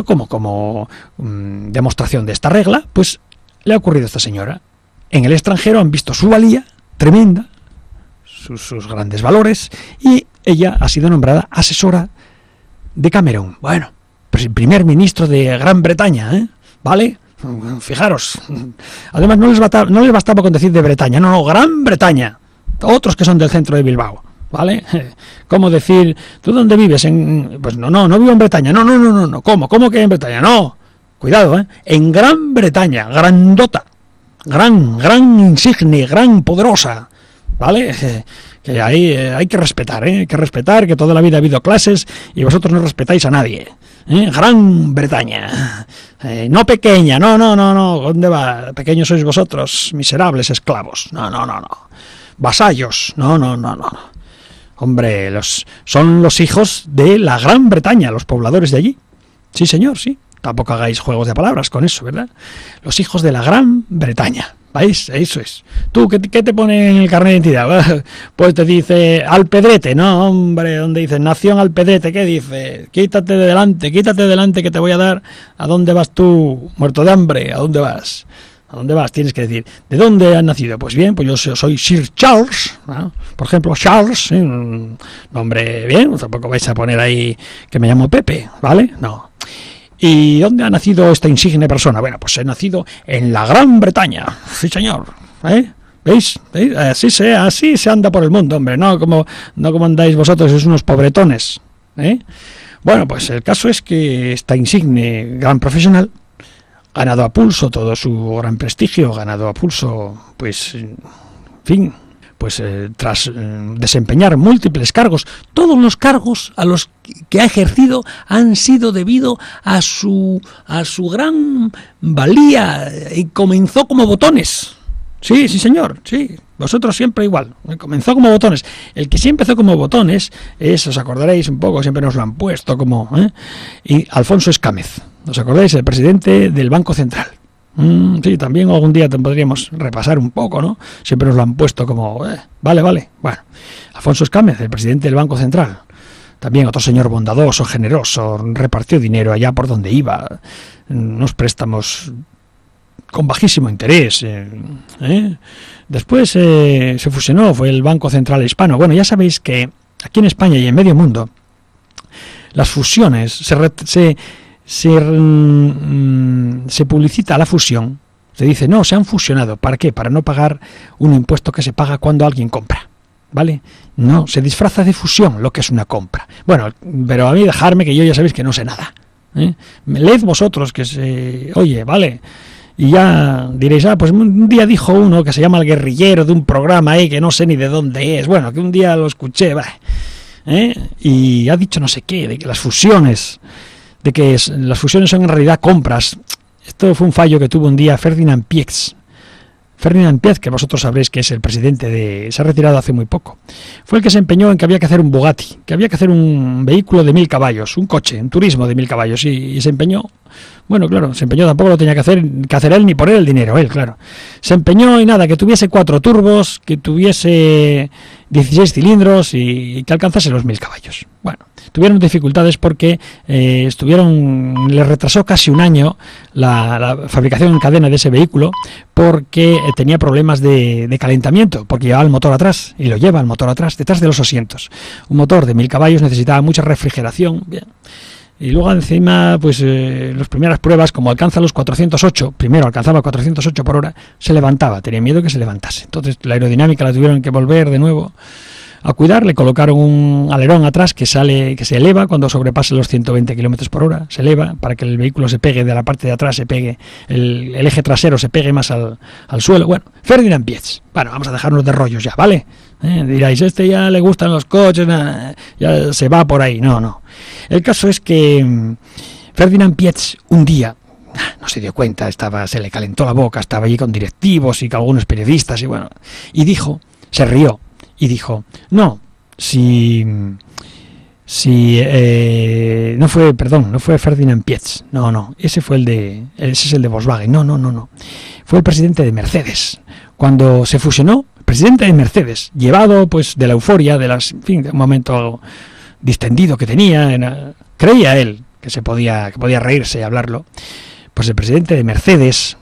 demostración de esta regla, pues le ha ocurrido a esta señora. En el extranjero han visto su valía tremenda, sus grandes valores, y ella ha sido nombrada asesora de Cameron. Bueno, pues el primer ministro de Gran Bretaña, ¿vale? Fijaros, además no les bastaba con decir de Bretaña, no, Gran Bretaña, otros que son del centro de Bilbao, ¿vale? ¿Cómo decir, tú dónde vives? Pues no vivo en Bretaña, no, ¿cómo que en Bretaña? No, cuidado, en Gran Bretaña, grandota, gran insigne, gran poderosa, ¿vale? Que ahí hay que respetar, que toda la vida ha habido clases y vosotros no respetáis a nadie. Gran Bretaña, no pequeña, no, ¿dónde va? Pequeños sois vosotros, miserables esclavos, no, vasallos, no, hombre, son los hijos de la Gran Bretaña, los pobladores de allí, sí señor, sí, tampoco hagáis juegos de palabras con eso, ¿verdad? Los hijos de la Gran Bretaña. ¿Veis? Eso es. ¿Tú qué te pone en el carnet de identidad? Pues te dice Alpedrete, no, hombre, donde dice Nación Alpedrete, ¿qué dice? Quítate de delante que te voy a dar. ¿A dónde vas tú, muerto de hambre? ¿A dónde vas? Tienes que decir, ¿de dónde has nacido? Pues bien, pues yo soy Sir Charles, ¿no? Por ejemplo, Charles, un nombre bien, tampoco vais a poner ahí que me llamo Pepe, ¿vale? No. ¿Y dónde ha nacido esta insigne persona? Bueno, pues he nacido en la Gran Bretaña. Sí, señor. ¿Veis? Así se anda por el mundo, hombre. No como andáis vosotros, sois unos pobretones. Bueno, pues el caso es que esta insigne gran profesional, ganado a pulso todo su gran prestigio, ganado a pulso, pues, en fin, pues tras desempeñar múltiples cargos, todos los cargos a los que ha ejercido han sido debido a su gran valía, y comenzó como botones. Sí, señor, sí, vosotros siempre igual, comenzó como botones. El que sí empezó como botones es, os acordaréis un poco, siempre nos lo han puesto como, y Alfonso Escámez, ¿os acordáis? El presidente del Banco Central. Sí, también algún día podríamos repasar un poco, ¿no? Siempre nos lo han puesto como, vale. Bueno, Alfonso Escámez, el presidente del Banco Central. También otro señor bondadoso, generoso, repartió dinero allá por donde iba, unos préstamos con bajísimo interés. Después se fusionó, fue el Banco Central Hispano. Bueno, ya sabéis que aquí en España y en medio mundo las fusiones se publicita la fusión, se dice, no, se han fusionado. ¿Para qué? Para no pagar un impuesto que se paga cuando alguien compra, ¿vale? No, se disfraza de fusión lo que es una compra. Bueno, pero a mí dejarme, que yo ya sabéis que no sé nada. Leed vosotros, que se oye, ¿vale? Y ya diréis, pues un día dijo uno que se llama El Guerrillero, de un programa ahí que no sé ni de dónde es. Bueno, que un día lo escuché, y ha dicho no sé qué, de que las fusiones son en realidad compras. Esto fue un fallo que tuvo un día Ferdinand Piëch. Ferdinand Piëch, que vosotros sabréis que es el presidente se ha retirado hace muy poco. Fue el que se empeñó en que había que hacer un Bugatti, que había que hacer un vehículo de 1000 caballos, un coche, un turismo de 1000 caballos, y se empeñó. Bueno, claro, se empeñó, tampoco lo tenía que hacer él, ni poner el dinero, él, claro. Se empeñó y nada, que tuviese 4 turbos, que tuviese 16 cilindros y que alcanzase los 1000 caballos. Bueno, tuvieron dificultades porque les retrasó casi un año la fabricación en cadena de ese vehículo, porque tenía problemas de calentamiento, porque llevaba el motor atrás, y lo lleva el motor atrás, detrás de los asientos. Un motor de 1000 caballos necesitaba mucha refrigeración, bien. Y luego encima, pues las primeras pruebas, como alcanza los 408, primero alcanzaba 408 por hora, se levantaba, tenía miedo que se levantase. Entonces la aerodinámica la tuvieron que volver de nuevo a cuidar, le colocaron un alerón atrás que se eleva cuando sobrepase los 120 km por hora, se eleva para que el vehículo se pegue de la parte de atrás, el eje trasero se pegue más al suelo. Bueno, Ferdinand Piëch. Bueno, vamos a dejarnos de rollos ya, ¿vale? Diráis, ya le gustan los coches, ya se va por ahí. No. El caso es que Ferdinand Piëch un día no se dio cuenta, se le calentó la boca, estaba allí con directivos y con algunos periodistas y dijo, se rió y dijo, no fue Ferdinand Piëch, no, ese es el de Volkswagen, no, fue el presidente de Mercedes, cuando se fusionó, presidente de Mercedes, llevado pues de la euforia, de un momento distendido que tenía, creía él que podía reírse y hablarlo, pues el presidente de Mercedes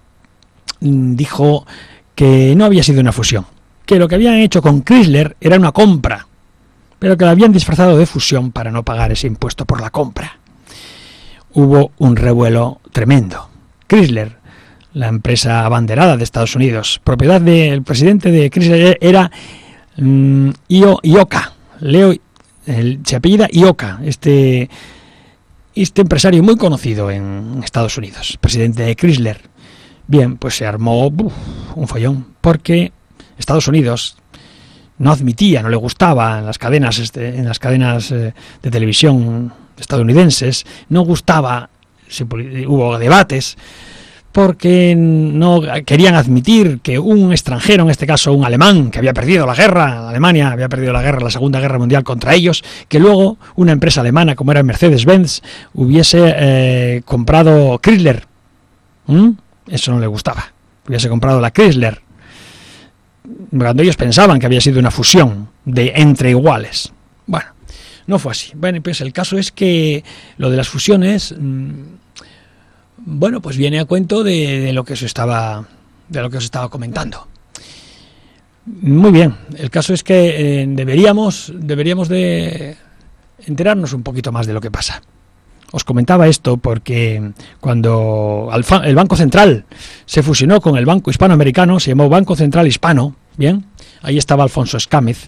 dijo que no había sido una fusión, que lo que habían hecho con Chrysler era una compra, pero que la habían disfrazado de fusión para no pagar ese impuesto por la compra. Hubo un revuelo tremendo. Chrysler, la empresa abanderada de Estados Unidos, propiedad del presidente de Chrysler era Iocca, se apellida Iocca, este empresario muy conocido en Estados Unidos, presidente de Chrysler. Bien, pues se armó un follón, porque Estados Unidos no admitía, no le gustaba en las cadenas de televisión estadounidenses, no gustaba, hubo debates, porque no querían admitir que un extranjero, en este caso un alemán, que había perdido la guerra, Alemania había perdido la Segunda Guerra Mundial contra ellos, que luego una empresa alemana como era Mercedes-Benz hubiese comprado Chrysler. Eso no le gustaba, hubiese comprado la Chrysler, cuando ellos pensaban que había sido una fusión entre iguales. Bueno, no fue así. Bueno, pues el caso es que lo de las fusiones, bueno, pues viene a cuento de lo que os estaba comentando. Muy bien, el caso es que deberíamos de enterarnos un poquito más de lo que pasa. Os comentaba esto porque cuando el Banco Central se fusionó con el Banco Hispanoamericano, se llamó Banco Central Hispano, bien, ahí estaba Alfonso Escámez,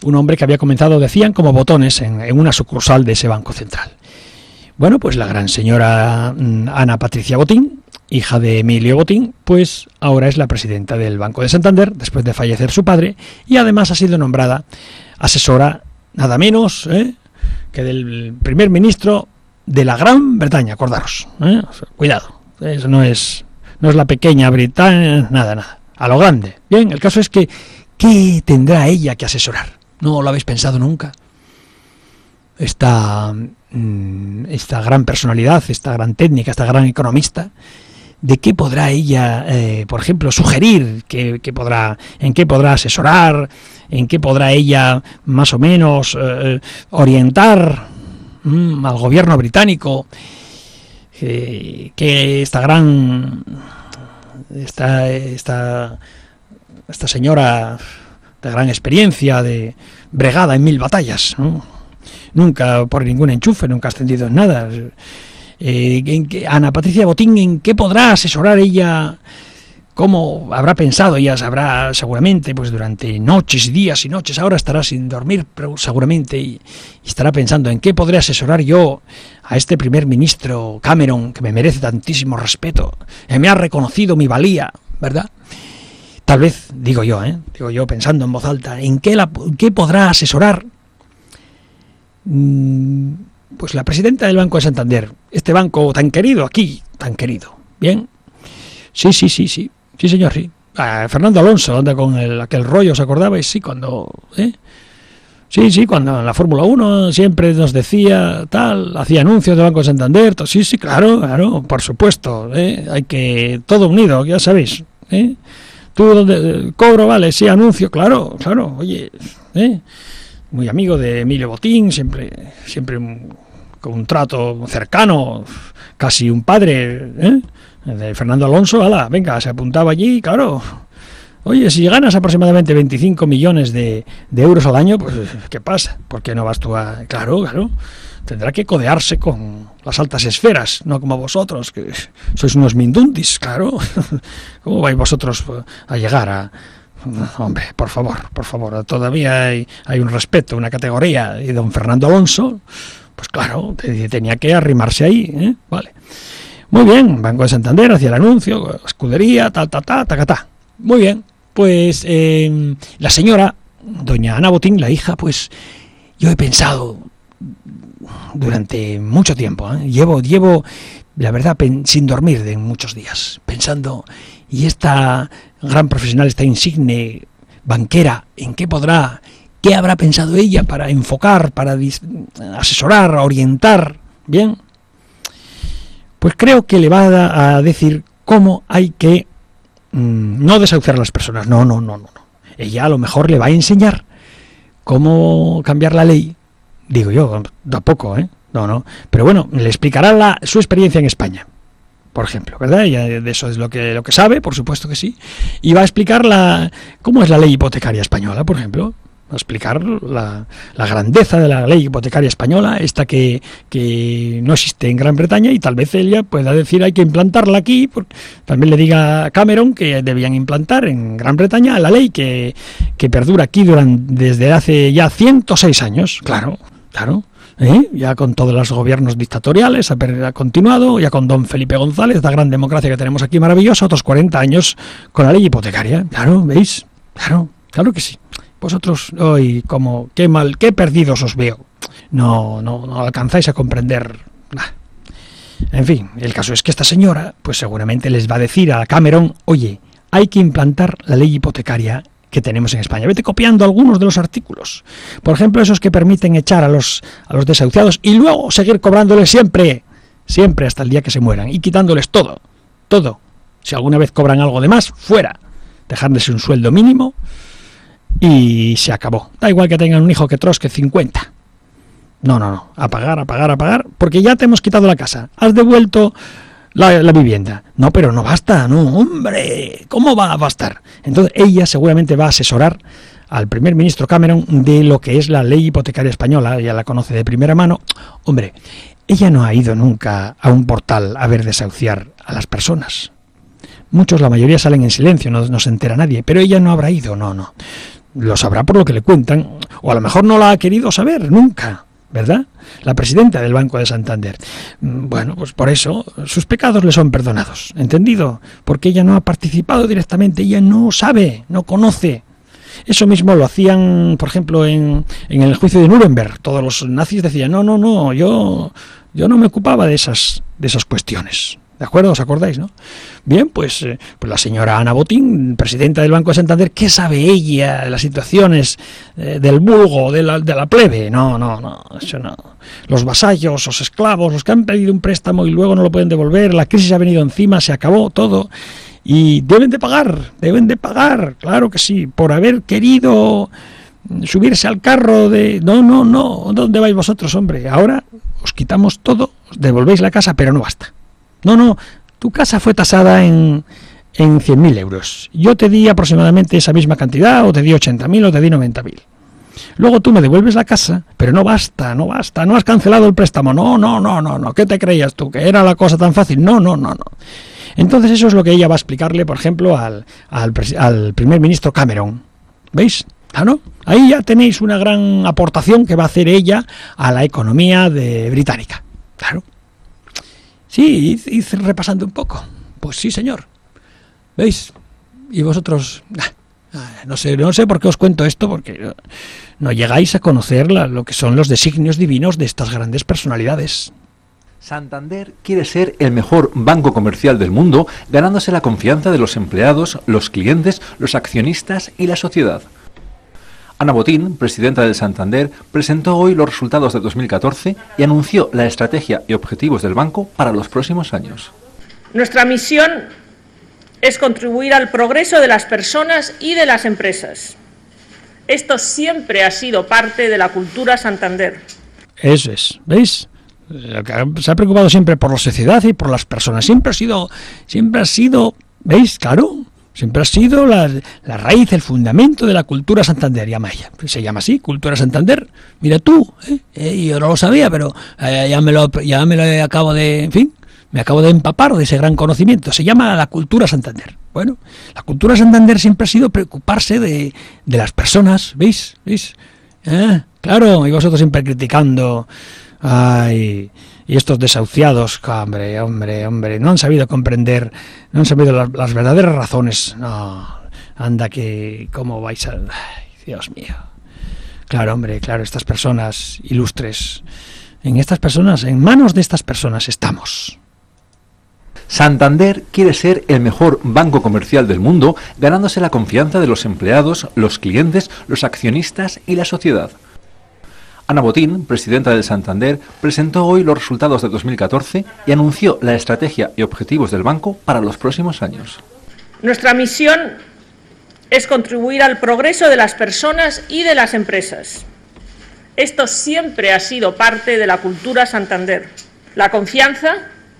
un hombre que había comenzado, decían, como botones en una sucursal de ese Banco Central. Bueno, pues la gran señora Ana Patricia Botín, hija de Emilio Botín, pues ahora es la presidenta del Banco de Santander, después de fallecer su padre, y además ha sido nombrada asesora, nada menos, que del primer ministro de la Gran Bretaña, acordaros, o sea, cuidado, eso no es la pequeña Bretaña, nada, a lo grande. Bien, el caso es que, ¿qué tendrá ella que asesorar? ¿No lo habéis pensado nunca? Esta gran personalidad, esta gran técnica, esta gran economista, ¿de qué podrá ella, por ejemplo, sugerir? ¿En qué podrá asesorar? ¿En qué podrá ella, más o menos, orientar al gobierno británico? Que esta señora de gran experiencia, de bregada en 1000 batallas, ¿no? Nunca por ningún enchufe, nunca ha ascendido en nada. Ana Patricia Botín, ¿en qué podrá asesorar ella? ¿Cómo habrá pensado? Ella sabrá seguramente, pues durante noches, días y noches, ahora estará sin dormir seguramente y estará pensando en qué podré asesorar yo a este primer ministro Cameron, que me merece tantísimo respeto, me ha reconocido mi valía, ¿verdad? Tal vez, digo yo pensando en voz alta, ¿en qué podrá asesorar? Pues la presidenta del Banco de Santander, este banco tan querido aquí, tan querido, ¿bien? Sí, señor, sí. Fernando Alonso anda con aquel rollo, ¿os acordabais? Sí, cuando cuando en la Fórmula 1 siempre nos decía tal, hacía anuncios del Banco de Santander, sí, claro, por supuesto, hay que, todo unido, ya sabéis, tú donde cobro, vale, sí, anuncio, claro, oye, muy amigo de Emilio Botín, siempre con un trato cercano, casi un padre, de Fernando Alonso, venga, se apuntaba allí, claro. Oye, si ganas aproximadamente 25 millones de euros al año, pues ¿qué pasa? ¿Por qué no vas tú a...? Claro, tendrá que codearse con las altas esferas, no como vosotros, que sois unos mindundis, claro. ¿Cómo vais vosotros a llegar a...? Hombre, por favor, todavía hay un respeto, una categoría, y don Fernando Alonso, pues claro, tenía que arrimarse ahí, vale. Muy bien, Banco de Santander hacía el anuncio, escudería, ta. Muy bien, pues la señora, doña Ana Botín, la hija, pues yo he pensado durante mucho tiempo, llevo la verdad sin dormir de muchos días, pensando, y esta gran profesional, esta insigne banquera, ¿qué habrá pensado ella para enfocar, para asesorar, orientar? Bien, pues creo que le va a decir cómo hay que no desahuciar a las personas, no. Ella a lo mejor le va a enseñar cómo cambiar la ley, digo yo, tampoco, no, pero bueno, le explicará su experiencia en España, por ejemplo, ¿verdad? Ella de eso es lo que sabe, por supuesto que sí, y va a explicar cómo es la ley hipotecaria española, por ejemplo. A explicar la grandeza de la ley hipotecaria española, esta que no existe en Gran Bretaña, y tal vez ella pueda decir hay que implantarla aquí, porque también le diga a Cameron que debían implantar en Gran Bretaña la ley que perdura aquí desde hace ya 106 años, claro, ya con todos los gobiernos dictatoriales ha continuado, ya con don Felipe González, la gran democracia que tenemos aquí maravillosa, otros 40 años con la ley hipotecaria, claro, ¿veis? Claro que sí. Vosotros hoy, qué perdidos os veo. No alcanzáis a comprender. En fin, el caso es que esta señora, pues seguramente les va a decir a Cameron, oye, hay que implantar la ley hipotecaria que tenemos en España. Vete copiando algunos de los artículos. Por ejemplo, esos que permiten echar a los desahuciados y luego seguir cobrándoles siempre hasta el día que se mueran y quitándoles todo. Si alguna vez cobran algo de más, fuera. Dejarles un sueldo mínimo y se acabó. Da igual que tengan un hijo que trosque 50. No. A pagar, porque ya te hemos quitado la casa. Has devuelto la vivienda. No, pero no basta. No, hombre. ¿Cómo va a bastar? Entonces ella seguramente va a asesorar al primer ministro Cameron de lo que es la ley hipotecaria española. Ella la conoce de primera mano. Hombre, ella no ha ido nunca a un portal a ver desahuciar a las personas. La mayoría salen en silencio, no se entera nadie, pero ella no habrá ido, no. Lo sabrá por lo que le cuentan, o a lo mejor no la ha querido saber nunca, ¿verdad? La presidenta del Banco de Santander. Bueno, pues por eso sus pecados le son perdonados, ¿entendido? Porque ella no ha participado directamente, ella no sabe, no conoce. Eso mismo lo hacían, por ejemplo, en el juicio de Nuremberg. Todos los nazis decían, no, yo no me ocupaba de esas cuestiones. ¿De acuerdo? ¿Os acordáis, no? Bien, pues la señora Ana Botín, presidenta del Banco de Santander, ¿qué sabe ella de las situaciones del vulgo, de la plebe? No, eso no. Los vasallos, los esclavos, los que han pedido un préstamo y luego no lo pueden devolver, la crisis ha venido encima, se acabó todo, y deben de pagar, claro que sí, por haber querido subirse al carro de... No, ¿dónde vais vosotros, hombre? Ahora os quitamos todo, os devolvéis la casa, pero no basta. No, tu casa fue tasada en 100.000 euros. Yo te di aproximadamente esa misma cantidad, o te di 80.000 o te di 90.000. Luego tú me devuelves la casa, pero no basta, no has cancelado el préstamo. No, ¿qué te creías tú? ¿Que era la cosa tan fácil? No. Entonces eso es lo que ella va a explicarle, por ejemplo, al primer ministro Cameron. ¿Veis? Claro, ahí ya tenéis una gran aportación que va a hacer ella a la economía británica. Claro. Sí, id repasando un poco. Pues sí, señor. ¿Veis? Y vosotros... No sé por qué os cuento esto, porque no llegáis a conocer lo que son los designios divinos de estas grandes personalidades. Santander quiere ser el mejor banco comercial del mundo, ganándose la confianza de los empleados, los clientes, los accionistas y la sociedad. Ana Botín, presidenta del Santander, presentó hoy los resultados de 2014 y anunció la estrategia y objetivos del banco para los próximos años. Nuestra misión es contribuir al progreso de las personas y de las empresas. Esto siempre ha sido parte de la cultura Santander. Eso es, ¿veis? Se ha preocupado siempre por la sociedad y por las personas. Siempre ha sido, ¿veis? Claro. Siempre ha sido la raíz, el fundamento de la cultura santanderia maya. Se llama así, cultura Santander. Mira tú, yo no lo sabía, pero ya me lo acabo de, en fin, me acabo de empapar de ese gran conocimiento. Se llama la cultura Santander. Bueno, la cultura Santander siempre ha sido preocuparse de las personas, ¿veis? Claro, y vosotros siempre criticando. Ay, y estos desahuciados, hombre, no han sabido comprender, no han sabido las verdaderas razones. No, anda que, ¿cómo vais a...? Ay, Dios mío. Claro, hombre, claro, estas personas ilustres, en manos de estas personas estamos. Santander quiere ser el mejor banco comercial del mundo, ganándose la confianza de los empleados, los clientes, los accionistas y la sociedad. Ana Botín, presidenta del Santander, presentó hoy los resultados de 2014 y anunció la estrategia y objetivos del banco para los próximos años. Nuestra misión es contribuir al progreso de las personas y de las empresas. Esto siempre ha sido parte de la cultura Santander. La confianza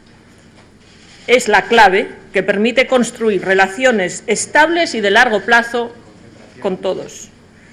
es la clave que permite construir relaciones estables y de largo plazo con todos,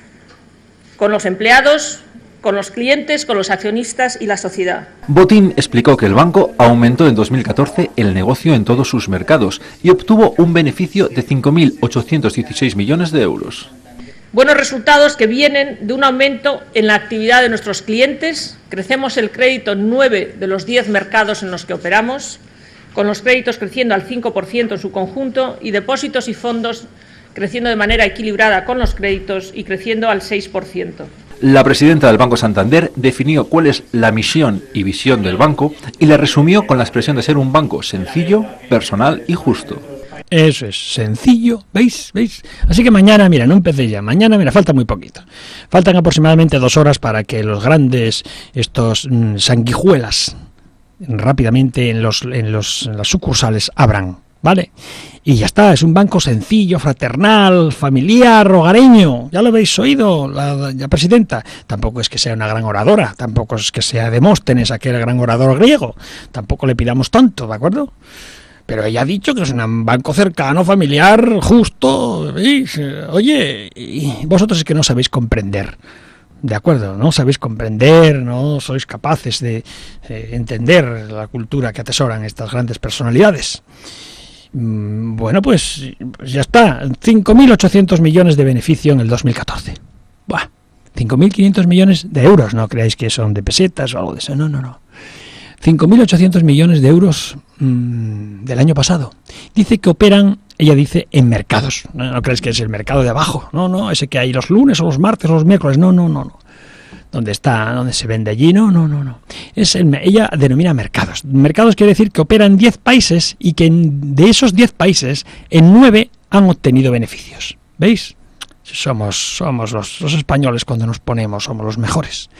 con los empleados, con los clientes, con los accionistas y la sociedad. Botín explicó que el banco aumentó en 2014 el negocio en todos sus mercados y obtuvo un beneficio de 5.816 millones de euros. Buenos resultados que vienen de un aumento en la actividad de nuestros clientes. Crecemos el crédito en 9 de los 10 mercados en los que operamos, con los créditos creciendo al 5% en su conjunto y depósitos y fondos creciendo de manera equilibrada con los créditos y creciendo al 6%. La presidenta del Banco Santander definió cuál es la misión y visión del banco y la resumió con la expresión de ser un banco sencillo, personal y justo. Eso es, sencillo, ¿veis? Así que mañana, mira, no empecé ya, mañana, mira, falta muy poquito. Faltan aproximadamente 2 horas para que los grandes, estos sanguijuelas, rápidamente en las sucursales abran, ¿vale? Y ya está, es un banco sencillo, fraternal, familiar, hogareño. Ya lo habéis oído, la presidenta. Tampoco es que sea una gran oradora, tampoco es que sea Demóstenes, aquel gran orador griego. Tampoco le pidamos tanto, ¿de acuerdo? Pero ella ha dicho que es un banco cercano, familiar, justo. ¿Veis? Oye, y vosotros es que no sabéis comprender. ¿De acuerdo? No sabéis comprender, no sois capaces de entender la cultura que atesoran estas grandes personalidades. Bueno, pues ya está, 5.800 millones de beneficio en el 2014. Buah, 5.500 millones de euros, no creáis que son de pesetas o algo de eso, no. 5.800 millones de euros del año pasado. Dice que operan, ella dice, en mercados. No creéis que es el mercado de abajo, no, ese que hay los lunes o los martes o los miércoles, no. ¿Dónde se vende allí? No. Ella denomina mercados. Mercados quiere decir que opera en 10 países y que de esos 10 países, en 9 han obtenido beneficios. ¿Veis? Somos los españoles cuando nos ponemos, somos los mejores.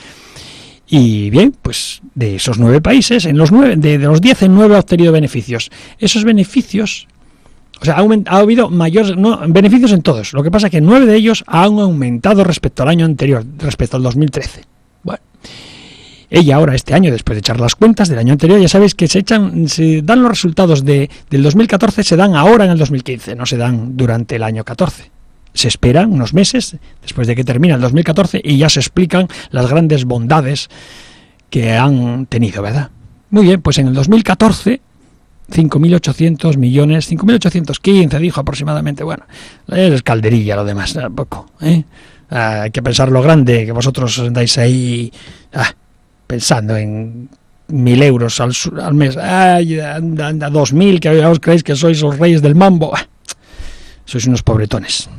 Y bien, pues de esos 9 países, de los 10 en 9 ha obtenido beneficios. Esos beneficios, o sea, ha habido mayores beneficios en todos. Lo que pasa es que 9 de ellos han aumentado respecto al año anterior, respecto al 2013. Bueno, ella ahora este año, después de echar las cuentas del año anterior, ya sabéis que se dan los resultados del 2014, se dan ahora en el 2015, no se dan durante el año 14. Se esperan unos meses después de que termina el 2014 y ya se explican las grandes bondades que han tenido, ¿verdad? Muy bien, pues en el 2014, 5.800 millones, 5.815 dijo aproximadamente. Bueno, es calderilla lo demás, poco, ¿eh? Hay que pensar lo grande, que vosotros andáis ahí pensando en 1.000 euros al mes, anda 2.000, que os creéis que sois los reyes del mambo. Sois unos pobretones.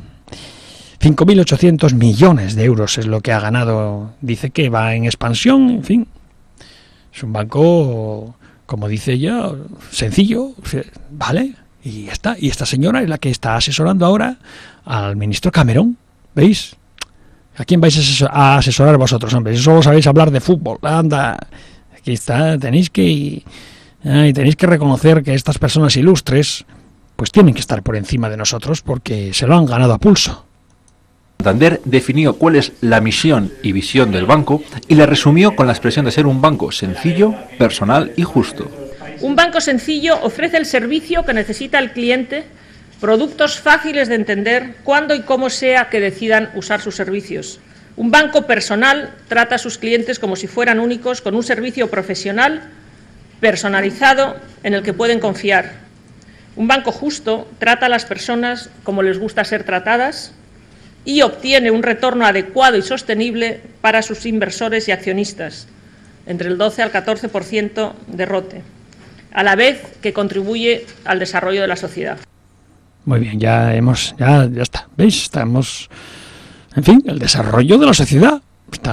5.800 millones de euros es lo que ha ganado. Dice que va en expansión, en fin. Es un banco, como dice ella, sencillo, ¿vale? Y ya está. Y esta señora es la que está asesorando ahora al ministro Cameron. ¿Veis? ¿A quién vais a asesorar vosotros, hombre? Si solo sabéis hablar de fútbol. Anda, aquí está. Tenéis que reconocer que estas personas ilustres pues tienen que estar por encima de nosotros porque se lo han ganado a pulso. Santander definió cuál es la misión y visión del banco y la resumió con la expresión de ser un banco sencillo, personal y justo. Un banco sencillo ofrece el servicio que necesita el cliente, productos fáciles de entender, cuando y cómo sea que decidan usar sus servicios. Un banco personal trata a sus clientes como si fueran únicos, con un servicio profesional, personalizado, en el que pueden confiar. Un banco justo trata a las personas como les gusta ser tratadas y obtiene un retorno adecuado y sostenible para sus inversores y accionistas, entre el 12 al 14% de ROTE, a la vez que contribuye al desarrollo de la sociedad. Muy bien, ya está. ¿Veis? Estamos, en fin, el desarrollo de la sociedad.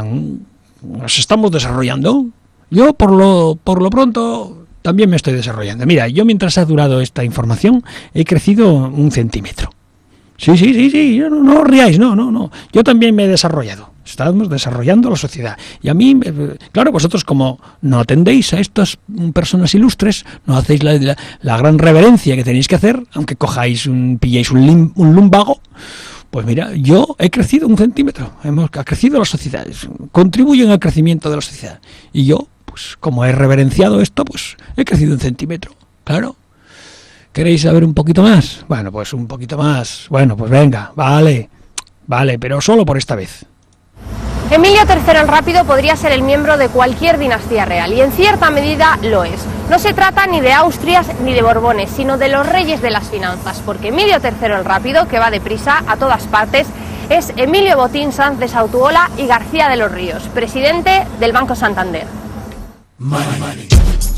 Nos estamos desarrollando. Yo, por lo pronto, también me estoy desarrollando. Mira, yo mientras ha durado esta información, he crecido 1 centímetro. Sí, no os riáis, no. Yo también me he desarrollado. Estamos desarrollando la sociedad. Y a mí, claro, vosotros como no atendéis a estas personas ilustres, no hacéis la gran reverencia que tenéis que hacer, aunque pilláis un lumbago, pues mira, yo he crecido 1 centímetro. Ha crecido la sociedad. Contribuyen al crecimiento de la sociedad. Y yo, pues como he reverenciado esto, pues he crecido 1 centímetro. Claro. ¿Queréis saber un poquito más? Bueno, pues un poquito más. Bueno, pues venga, vale, pero solo por esta vez. Emilio III el Rápido podría ser el miembro de cualquier dinastía real, y en cierta medida lo es. No se trata ni de Austrias ni de Borbones, sino de los reyes de las finanzas, porque Emilio III el Rápido, que va deprisa a todas partes, es Emilio Botín Sanz de Sautuola y García de los Ríos, presidente del Banco Santander. Money.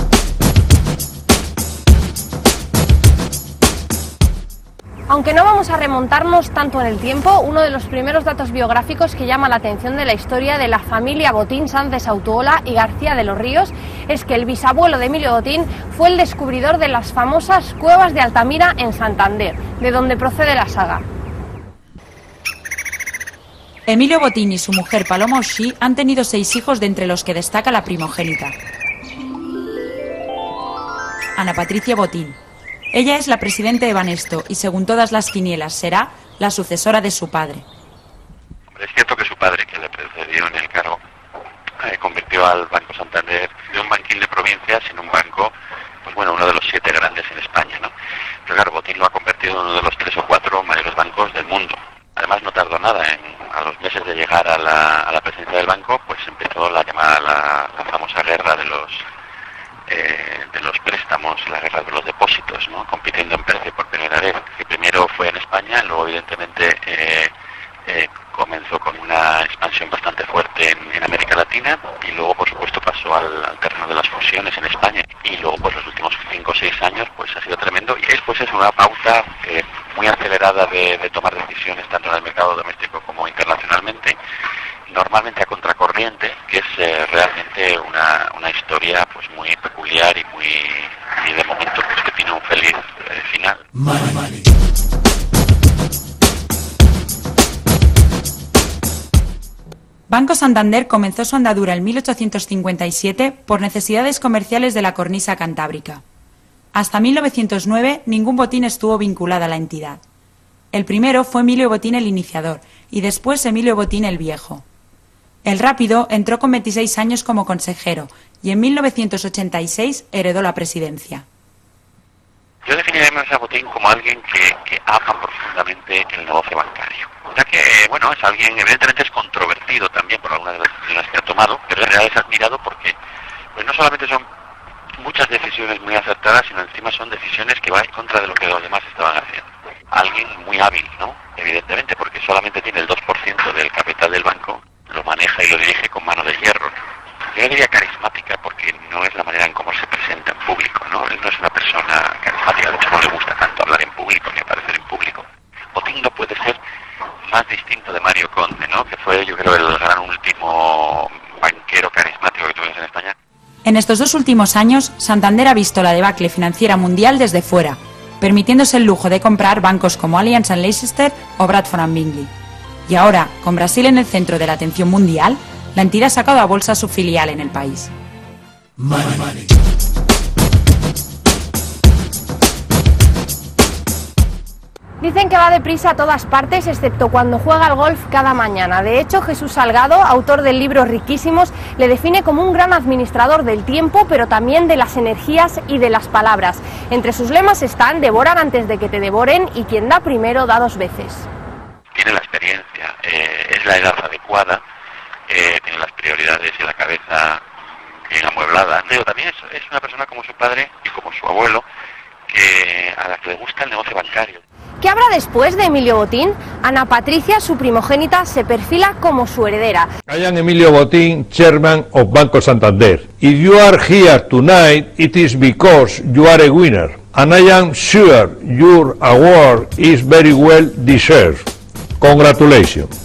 Aunque no vamos a remontarnos tanto en el tiempo, uno de los primeros datos biográficos que llama la atención de la historia de la familia Botín Sanz de Sautuola y García de los Ríos es que el bisabuelo de Emilio Botín fue el descubridor de las famosas cuevas de Altamira en Santander, de donde procede la saga. Emilio Botín y su mujer Paloma O'Shea han tenido 6 hijos, de entre los que destaca la primogénita, Ana Patricia Botín. Ella es la presidenta de Banesto y, según todas las quinielas, será la sucesora de su padre. Es cierto que su padre, que le precedió en el cargo, convirtió al Banco Santander de un banquín de provincias en un banco, pues bueno, uno de los 7 grandes en España, ¿no? Pero claro, Botín lo ha convertido en uno de los 3 o 4 mayores bancos del mundo. Además, no tardó nada. A los meses de llegar a la presidencia del banco, pues empezó la famosa guerra de de los préstamos, la guerra de los depósitos, ¿no? Compitiendo en precio por primera vez, que primero fue en España, luego evidentemente comenzó con una expansión bastante fuerte en América Latina y luego por supuesto pasó al terreno de las fusiones en España y luego pues los últimos 5 o 6 años pues ha sido tremendo y después es una pauta muy acelerada de tomar decisiones tanto en el mercado doméstico como internacionalmente, normalmente a contracorriente, que es realmente una historia pues muy peculiar y de momento pues que tiene un feliz final. Banco Santander comenzó su andadura en 1857 por necesidades comerciales de la cornisa cantábrica. Hasta 1909 ningún botín estuvo vinculado a la entidad. El primero fue Emilio Botín el iniciador y después Emilio Botín el viejo. El Rápido entró con 26 años como consejero y en 1986 heredó la presidencia. Yo definiría a Botín como alguien que ama profundamente el negocio bancario. Ya que, bueno, es alguien, evidentemente es controvertido también por algunas de las decisiones que ha tomado, pero en realidad es admirado porque pues no solamente son muchas decisiones muy acertadas, sino encima son decisiones que van en contra de lo que los demás estaban haciendo. Alguien muy hábil, ¿no? Evidentemente, porque solamente tiene el 2% del capital del banco, lo maneja y lo dirige con mano de hierro. Yo diría carismática porque no es la manera en cómo se presenta en público, ¿no? Él no es una persona carismática, de hecho no le gusta tanto hablar en público ni aparecer en público. Botín no puede ser más distinto de Mario Conde, ¿no? Que fue, yo creo, el gran último banquero carismático que tuvimos en España. En estos 2 últimos años, Santander ha visto la debacle financiera mundial desde fuera, permitiéndose el lujo de comprar bancos como Allianz & Leicester o Bradford & Bingley. Y ahora, con Brasil en el centro de la atención mundial, la entidad ha sacado a bolsa su filial en el país. Dicen que va deprisa a todas partes, excepto cuando juega al golf cada mañana. De hecho, Jesús Salgado, autor del libro Riquísimos, le define como un gran administrador del tiempo, pero también de las energías y de las palabras. Entre sus lemas están: devoran antes de que te devoren y quien da primero da 2 veces. Tiene la experiencia, es la edad adecuada, tiene las prioridades y la cabeza bien amueblada. Pero también es una persona como su padre y como su abuelo, a la que le gusta el negocio bancario. ¿Qué habrá después de Emilio Botín? Ana Patricia, su primogénita, se perfila como su heredera. I am Emilio Botín, Chairman of Banco Santander. If you are here tonight, it is because you are a winner. And I am sure your award is very well deserved. Congratulations.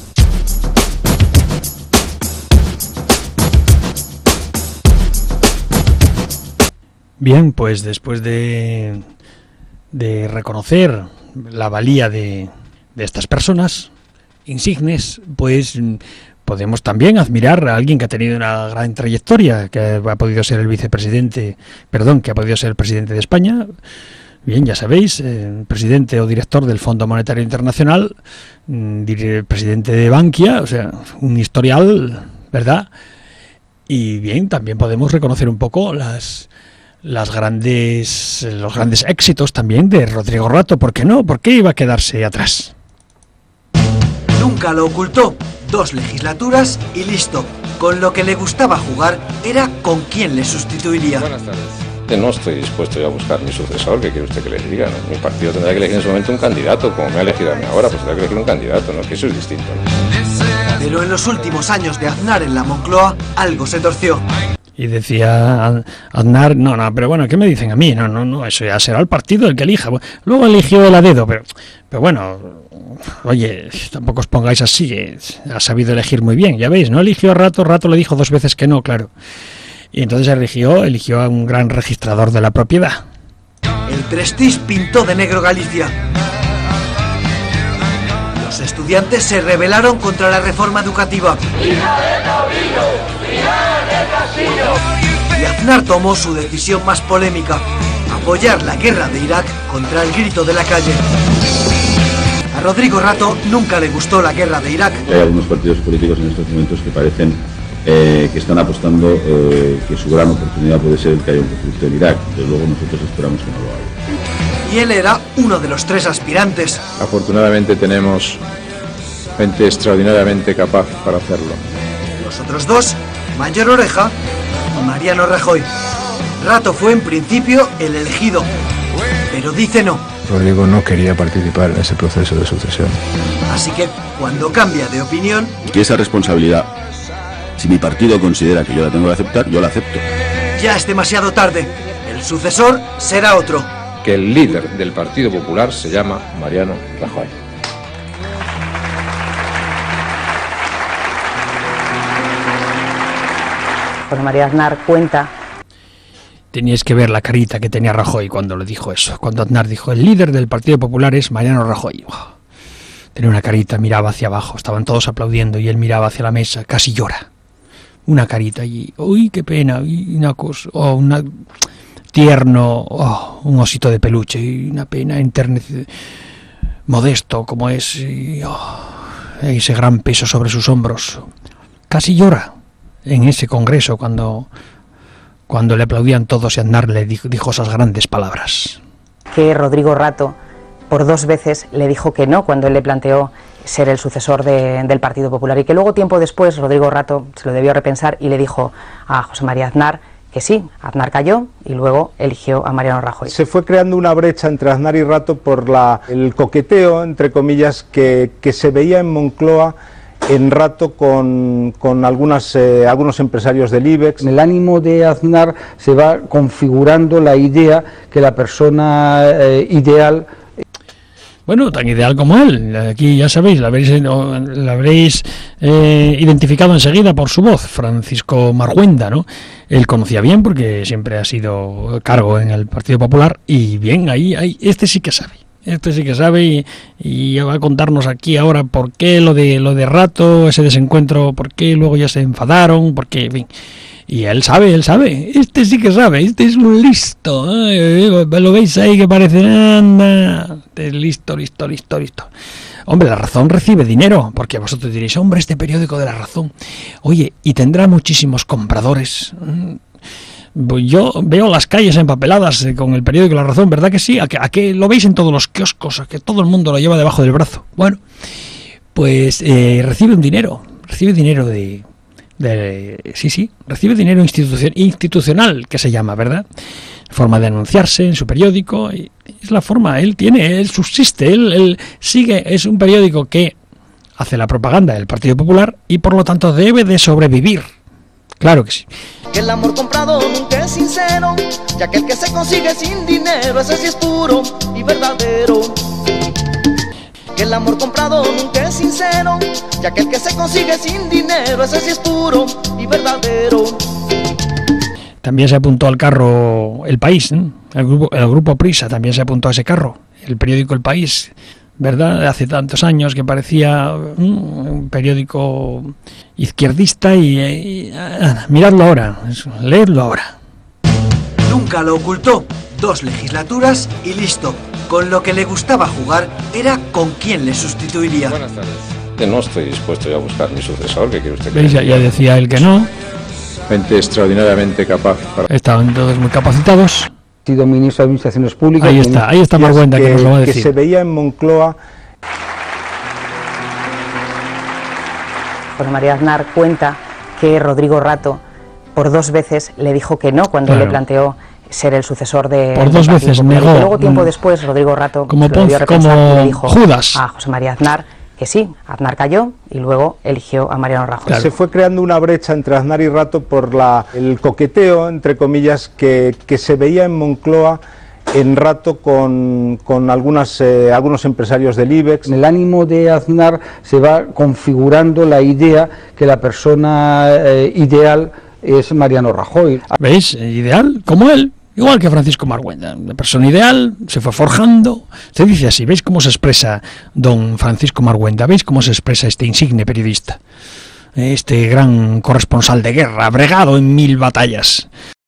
Bien, pues después de reconocer la valía de estas personas insignes, pues podemos también admirar a alguien que ha tenido una gran trayectoria, que ha podido ser el presidente de España. Bien, ya sabéis, presidente o director del Fondo Monetario Internacional, presidente de Bankia, o sea, un historial, ¿verdad? Y bien, también podemos reconocer un poco los grandes éxitos también de Rodrigo Rato. ¿Por qué no? ¿Por qué iba a quedarse atrás? Nunca lo ocultó. 2 legislaturas y listo. Con lo que le gustaba jugar era con quién le sustituiría. Buenas tardes. No estoy dispuesto yo a buscar mi sucesor. ¿Qué quiere usted que le diga? ¿No? Mi partido tendrá que elegir en su momento un candidato, como me ha elegido a mí ahora, pues tendrá que elegir un candidato, ¿no? Que eso es distinto, ¿no? Pero en los últimos años de Aznar en la Moncloa, algo se torció. Y decía Aznar, no, pero bueno, ¿qué me dicen a mí? No, eso ya será el partido el que elija. Luego eligió el a dedo, pero bueno, oye, tampoco os pongáis así, ha sabido elegir muy bien, ya veis, no eligió a Rato le dijo 2 veces que no, claro. Y entonces eligió a un gran registrador de la propiedad. El Prestige pintó de negro Galicia. Los estudiantes se rebelaron contra la reforma educativa. Y Aznar tomó su decisión más polémica: apoyar la guerra de Irak contra el grito de la calle. A Rodrigo Rato nunca le gustó la guerra de Irak. Hay algunos partidos políticos en estos momentos que parecen que están apostando que su gran oportunidad puede ser el que haya un conflicto en Irak. Desde luego nosotros esperamos que no lo haya. Y él era uno de los 3 aspirantes. Afortunadamente tenemos gente extraordinariamente capaz para hacerlo. Los otros 2, Mayor Oreja y Mariano Rajoy. Rato fue en principio el elegido, pero dice no. Rodrigo no quería participar en ese proceso de sucesión. Así que cuando cambia de opinión... Y esa responsabilidad, si mi partido considera que yo la tengo que aceptar, yo la acepto. Ya es demasiado tarde. El sucesor será otro. Que el líder del Partido Popular se llama Mariano Rajoy. José María Aznar cuenta. Teníais que ver la carita que tenía Rajoy cuando le dijo eso. Cuando Aznar dijo, el líder del Partido Popular es Mariano Rajoy. Tenía una carita, miraba hacia abajo, estaban todos aplaudiendo y él miraba hacia la mesa, casi llora. Una carita y, uy, qué pena, y una cosa, tierno, un osito de peluche, y una pena, modesto como es, y, ese gran peso sobre sus hombros. Casi llora en ese congreso cuando le aplaudían todos y Aznar le dijo esas grandes palabras. Que Rodrigo Rato por 2 veces le dijo que no cuando él le planteó ser el sucesor del Partido Popular y que luego tiempo después Rodrigo Rato se lo debió repensar y le dijo a José María Aznar que sí. Aznar cayó y luego eligió a Mariano Rajoy. Se fue creando una brecha entre Aznar y Rato por el coqueteo, entre comillas, que se veía en Moncloa en Rato con algunos empresarios del IBEX. En el ánimo de Aznar se va configurando la idea que la persona ideal... Bueno, tan ideal como él. Aquí ya sabéis, la habréis identificado enseguida por su voz, Francisco Marhuenda, ¿no? Él conocía bien porque siempre ha sido cargo en el Partido Popular y bien, ahí este sí que sabe. Este sí que sabe y va a contarnos aquí ahora por qué lo de Rato, ese desencuentro, por qué luego ya se enfadaron, por qué, en fin. Y él sabe, este sí que sabe, este es un listo, lo veis ahí que parece, anda, listo. Hombre, La Razón recibe dinero, porque vosotros diréis, hombre, este periódico de La Razón, oye, y tendrá muchísimos compradores. Yo veo las calles empapeladas con el periódico La Razón, ¿verdad que sí? ¿A que lo veis en todos los kioscos? ¿A que todo el mundo lo lleva debajo del brazo? Bueno, pues recibe dinero recibe dinero institucional, que se llama, ¿verdad? Forma de anunciarse en su periódico, y es la forma, él subsiste, él sigue, es un periódico que hace la propaganda del Partido Popular y por lo tanto debe de sobrevivir. Claro que sí. Que el amor comprado nunca es sincero, ya que el que se consigue sin dinero, ese sí es puro y verdadero. Que el amor comprado nunca es sincero, ya que el que se consigue sin dinero, ese sí es puro y verdadero. También se apuntó al carro El País, ¿eh? El grupo Prisa también se apuntó a ese carro, el periódico El País, ¿verdad? Hace tantos años que parecía un periódico izquierdista y miradlo ahora, leedlo ahora. Nunca lo ocultó, 2 legislaturas y listo. Con lo que le gustaba jugar era con quién le sustituiría. Buenas tardes. No estoy dispuesto ya a buscar mi sucesor, ¿qué quiere usted que ¿veis? Ya decía él que no. Gente extraordinariamente capaz. Estaban todos muy capacitados. Ha sido ministro de Administraciones Públicas. Ahí está Marhuenda que nos lo va a decir. Que se veía en Moncloa. José María Aznar cuenta que Rodrigo Rato por 2 veces le dijo que no cuando le planteó ser el sucesor por 2 veces negó. Y luego tiempo después Rodrigo Rato como le dijo Judas a José María Aznar que sí. Aznar cayó y luego eligió a Mariano Rajoy. Claro. Se fue creando una brecha entre Aznar y Rato por el coqueteo, entre comillas, que se veía en Moncloa en Rato con algunos empresarios del IBEX. En el ánimo de Aznar se va configurando la idea que la persona ideal es Mariano Rajoy. ¿Veis? Ideal, como él. Igual que Francisco Marhuenda, la persona ideal, se fue forjando, se dice así, ¿veis cómo se expresa don Francisco Marhuenda? ¿Veis cómo se expresa este insigne periodista? Este gran corresponsal de guerra, bregado en 1000 batallas.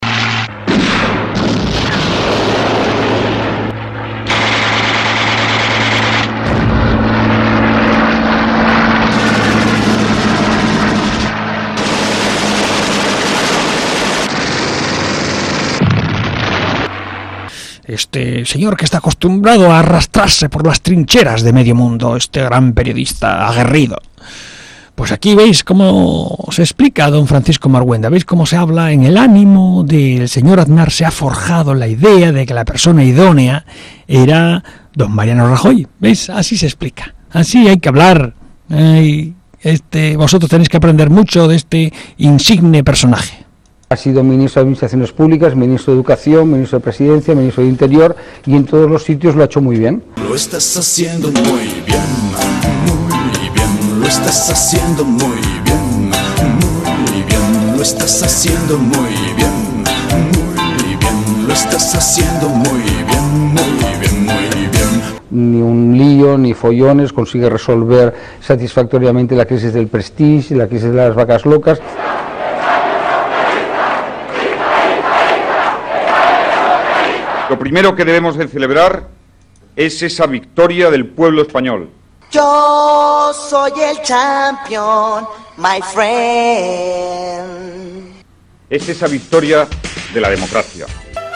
Este señor que está acostumbrado a arrastrarse por las trincheras de medio mundo, este gran periodista aguerrido, Pues aquí veis cómo se explica don Francisco Marguenda, veis cómo se habla en el ánimo del señor Aznar, se ha forjado la idea de que la persona idónea era don Mariano Rajoy, veis, así se explica, así hay que hablar. Vosotros tenéis que aprender mucho de este insigne personaje. Ha sido ministro de Administraciones Públicas, ministro de Educación, ministro de Presidencia, ministro de Interior, y en todos los sitios lo ha hecho muy bien. Lo estás haciendo muy bien, muy bien. Lo estás haciendo muy bien, muy bien. Lo estás haciendo muy bien, muy bien. Lo estás haciendo muy bien, muy bien, muy bien. Ni un lío, ni follones, consigue resolver satisfactoriamente la crisis del Prestige, la crisis de las vacas locas. Lo primero que debemos de celebrar es esa victoria del pueblo español. Yo soy el champion, my friend. Es esa victoria de la democracia.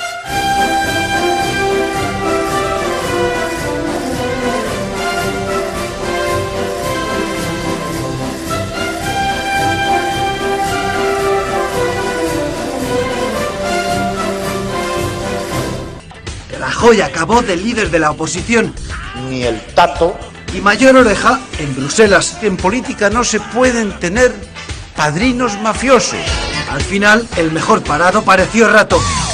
Rajoy acabó de líder de la oposición. Ni el tato. Y mayor oreja en Bruselas. En política no se pueden tener padrinos mafiosos. Al final, el mejor parado pareció Rato.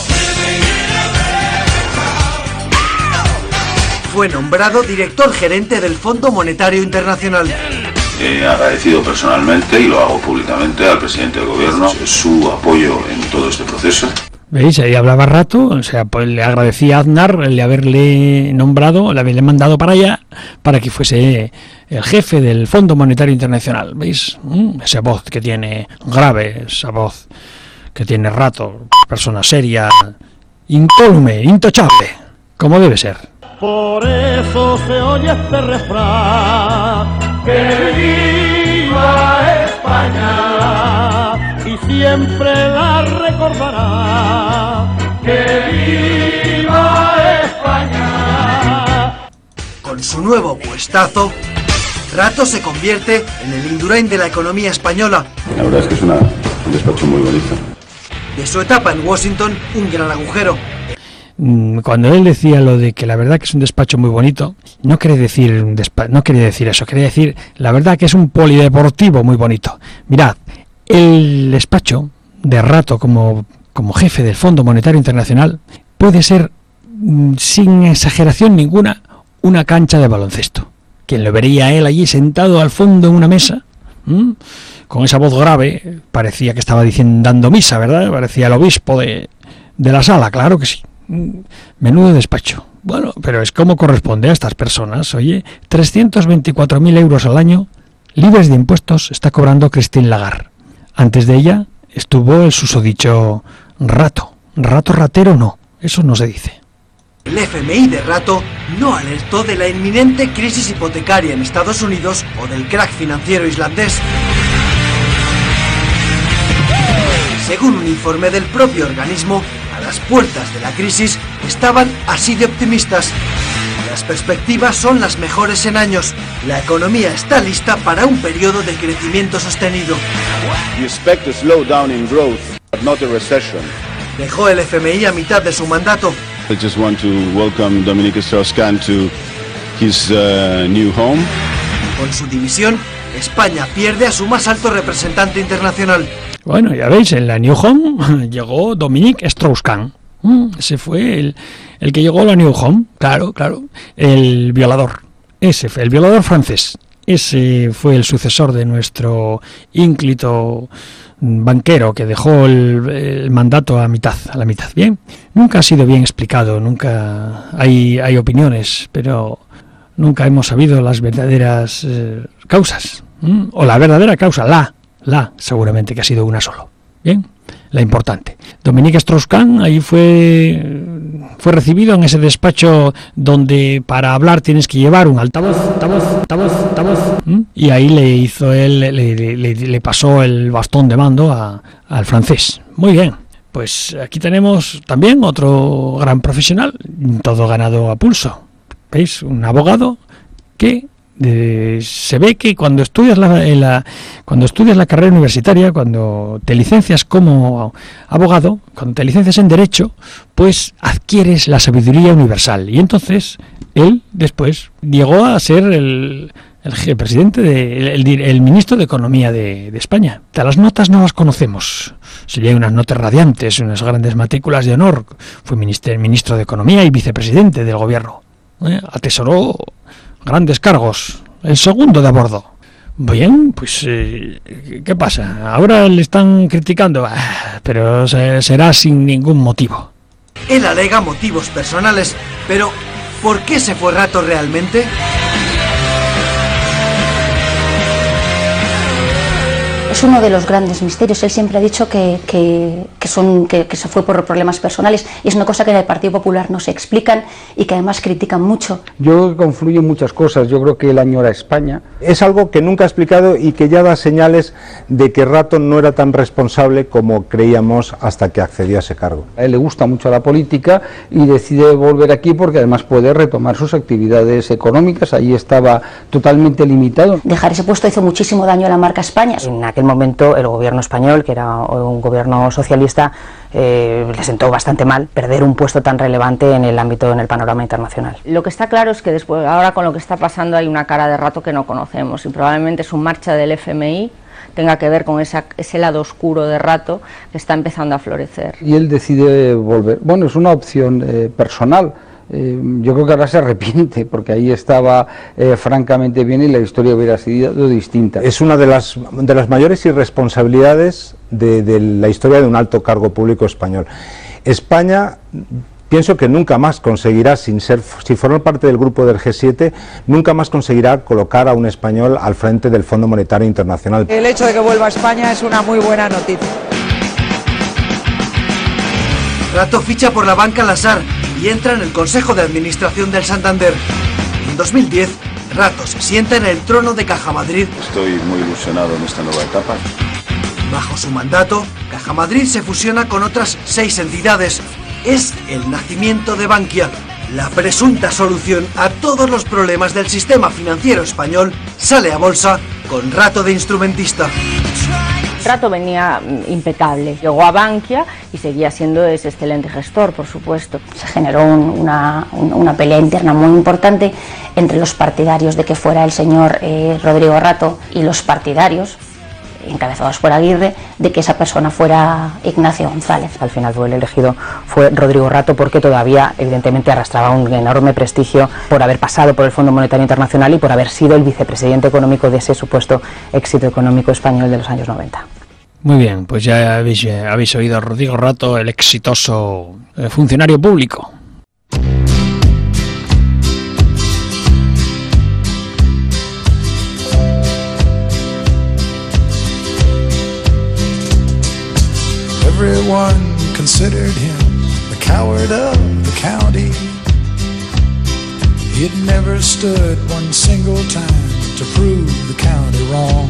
Fue nombrado director gerente del Fondo Monetario Internacional. He agradecido personalmente, y lo hago públicamente, al presidente del gobierno su apoyo en todo este proceso. ¿Veis? Ahí hablaba Rato, o sea, pues le agradecía a Aznar el de haberle nombrado, le haberle mandado para allá, para que fuese el jefe del Fondo Monetario Internacional. ¿Veis? Esa voz que tiene grave, esa voz que tiene Rato, persona seria, incólume, intachable, como debe ser. Por eso se oye este refrán, que viva España, y siempre la recordará, que viva España. Con su nuevo puestazo, Rato se convierte en el Indurain de la economía española. La verdad es que es un despacho muy bonito. De su etapa en Washington, un gran agujero. Cuando él decía lo de que la verdad que es un despacho muy bonito, no quería decir eso, quería decir la verdad que es un polideportivo muy bonito. Mirad, el despacho de Rato como jefe del Fondo Monetario Internacional puede ser, sin exageración ninguna, una cancha de baloncesto. Quien lo vería a él allí sentado al fondo en una mesa, con esa voz grave, parecía que estaba dando misa, ¿verdad? Parecía el obispo de la sala, claro que sí. Menudo despacho. Bueno, pero es como corresponde a estas personas. Oye, 324.000 euros al año, libres de impuestos, está cobrando Christine Lagarde. Antes de ella estuvo el susodicho Rato. Rato ratero no, eso no se dice. El FMI de Rato no alertó de la inminente crisis hipotecaria en Estados Unidos o del crack financiero islandés. Según un informe del propio organismo, a las puertas de la crisis estaban así de optimistas. Las perspectivas son las mejores en años. La economía está lista para un periodo de crecimiento sostenido. We expect a slowdown in growth, but not a recession. Dejó el FMI a mitad de su mandato. I just want to welcome Dominique Strauss-Kahn to his new home. Con su división, España pierde a su más alto representante internacional. Bueno, ya veis, en la New Home llegó Dominique Strauss-Kahn. Ese fue el que llegó a la New Home, claro, el violador. Ese fue el violador francés. Ese fue el sucesor de nuestro ínclito banquero que dejó el mandato a la mitad. Bien, nunca ha sido bien explicado, nunca hay opiniones, pero nunca hemos sabido las verdaderas causas, o la verdadera causa, seguramente que ha sido una solo. Bien, la importante. Dominique Strauss-Kahn ahí fue recibido en ese despacho donde para hablar tienes que llevar un altavoz. Y ahí le pasó el bastón de mando al francés. Muy bien. Pues aquí tenemos también otro gran profesional, todo ganado a pulso. ¿Veis? Un abogado que Se ve que cuando estudias la carrera universitaria, cuando te licencias como abogado, cuando te licencias en Derecho, pues adquieres la sabiduría universal. Y entonces él después llegó a ser el presidente, el ministro de Economía de España. Las notas no las conocemos. Serían unas notas radiantes, unas grandes matrículas de honor. Fue ministro de Economía y vicepresidente del gobierno. Atesoró grandes cargos, el segundo de a bordo. Bien, pues, ¿qué pasa? Ahora le están criticando, pero será sin ningún motivo. Él alega motivos personales, pero ¿por qué se fue Rato realmente? Es uno de los grandes misterios. Él siempre ha dicho que se fue por problemas personales, y es una cosa que en el Partido Popular no se explican y que además critican mucho. Yo creo que confluyen muchas cosas. Yo creo que él añora España. Es algo que nunca ha explicado y que ya da señales de que Rato no era tan responsable como creíamos hasta que accedió a ese cargo. A él le gusta mucho la política y decide volver aquí porque además puede retomar sus actividades económicas. Allí estaba totalmente limitado. Dejar ese puesto hizo muchísimo daño a la marca España. En aquel momento el gobierno español, que era un gobierno socialista, le sentó bastante mal perder un puesto tan relevante en el ámbito, en el panorama internacional. Lo que está claro es que después, ahora con lo que está pasando, hay una cara de Rato que no conocemos, y probablemente su marcha del FMI tenga que ver con ese lado oscuro de Rato que está empezando a florecer. Y él decide volver. Bueno, es una opción personal. Yo creo que ahora se arrepiente porque ahí estaba francamente bien y la historia hubiera sido distinta. Es una de las mayores irresponsabilidades de la historia de un alto cargo público español. España, pienso que nunca más conseguirá, si formar parte del grupo del G7, nunca más conseguirá colocar a un español al frente del Fondo Monetario Internacional. El hecho de que vuelva a España es una muy buena noticia. Rato ficha por la banca Lasar y entra en el Consejo de Administración del Santander. En 2010, Rato se sienta en el trono de Caja Madrid. Estoy muy ilusionado en esta nueva etapa. Bajo su mandato, Caja Madrid se fusiona con otras 6 entidades. Es el nacimiento de Bankia. La presunta solución a todos los problemas del sistema financiero español sale a bolsa con Rato de instrumentista. Rato venía impecable, llegó a Bankia y seguía siendo ese excelente gestor, por supuesto. Se generó una pelea interna muy importante entre los partidarios de que fuera el señor Rodrigo Rato y los partidarios, encabezados por Aguirre, de que esa persona fuera Ignacio González. Al final el elegido fue Rodrigo Rato porque todavía evidentemente arrastraba un enorme prestigio por haber pasado por el Fondo Monetario Internacional y por haber sido el vicepresidente económico de ese supuesto éxito económico español de los años 90. Muy bien, pues ya habéis oído a Rodrigo Rato, el exitoso funcionario público. Everyone considered him the coward of the county. He'd never stood one single time to prove the county wrong.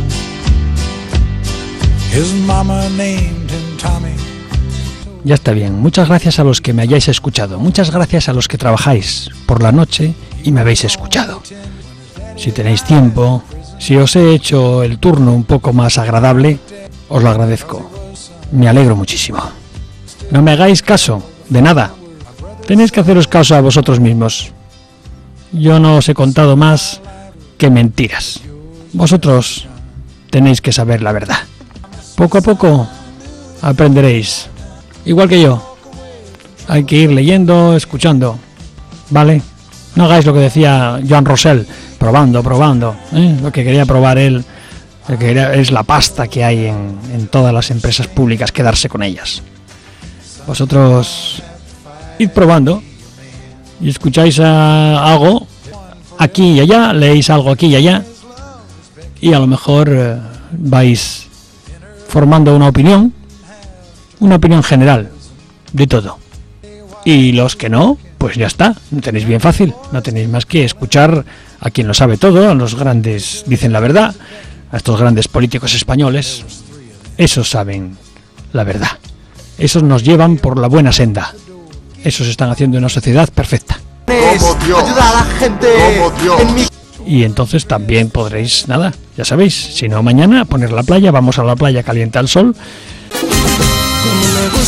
His mama named him Tommy. Ya está bien. Muchas gracias a los que me hayáis escuchado. Muchas gracias a los que trabajáis por la noche y me habéis escuchado. Si tenéis tiempo, si os he hecho el turno un poco más agradable, os lo agradezco. Me alegro muchísimo. No me hagáis caso de nada. Tenéis que haceros caso a vosotros mismos. Yo no os he contado más que mentiras. Vosotros tenéis que saber la verdad. Poco a poco aprenderéis. Igual que yo. Hay que ir leyendo, escuchando. ¿Vale? No hagáis lo que decía Joan Rosell. Probando. Lo que quería probar él. Que es la pasta que hay en todas las empresas públicas, quedarse con ellas. Vosotros id probando y escucháis algo aquí y allá, leéis algo aquí y allá y a lo mejor vais formando una opinión general de todo. Y los que no, pues ya está, no tenéis bien fácil, no tenéis más que escuchar a quien lo sabe todo, a los grandes dicen la verdad. A estos grandes políticos españoles, esos saben la verdad. Esos nos llevan por la buena senda. Esos están haciendo una sociedad perfecta. Ayuda a la gente en mi... Y entonces también podréis, nada, ya sabéis, si no mañana, poner la playa, vamos a la playa, calienta el sol. Como me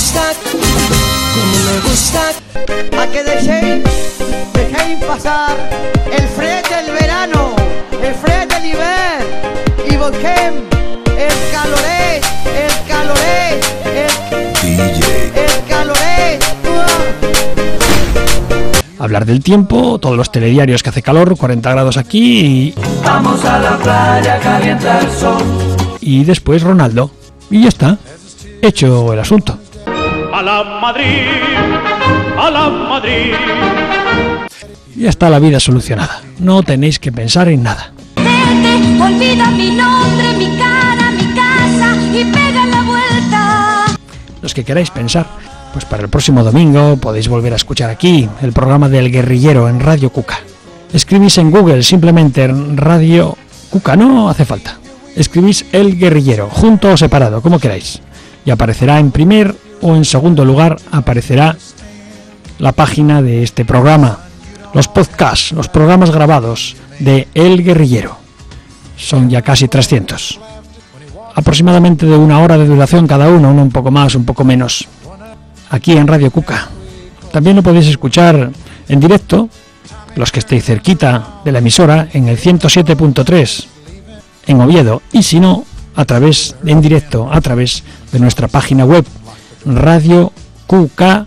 gusta, a que dejéis pasar el fred del verano, el fred del invierno, y volquem el caloré, el caloré. Hablar del tiempo, todos los telediarios que hace calor, 40 grados aquí y... Vamos a la playa, calienta el sol. Y después Ronaldo. Y ya está, hecho el asunto. A la Madrid, a la Madrid. Ya está la vida solucionada. No tenéis que pensar en nada. Vete, olvida mi nombre, mi cara, mi casa y pega la vuelta. Los que queráis pensar, pues para el próximo domingo podéis volver a escuchar aquí el programa del Guerrillero en Radio Cuca. Escribís en Google simplemente Radio Cuca, no hace falta. Escribís El Guerrillero, junto o separado, como queráis. Y aparecerá en primer o en segundo lugar, aparecerá la página de este programa. Los podcasts, los programas grabados de El Guerrillero. Son ya casi 300. Aproximadamente de 1 hora de duración cada uno un poco más, un poco menos. Aquí en Radio Cuca. También lo podéis escuchar en directo, los que estéis cerquita de la emisora, en el 107.3 en Oviedo, y si no, en directo, a través de nuestra página web, radioqk.org.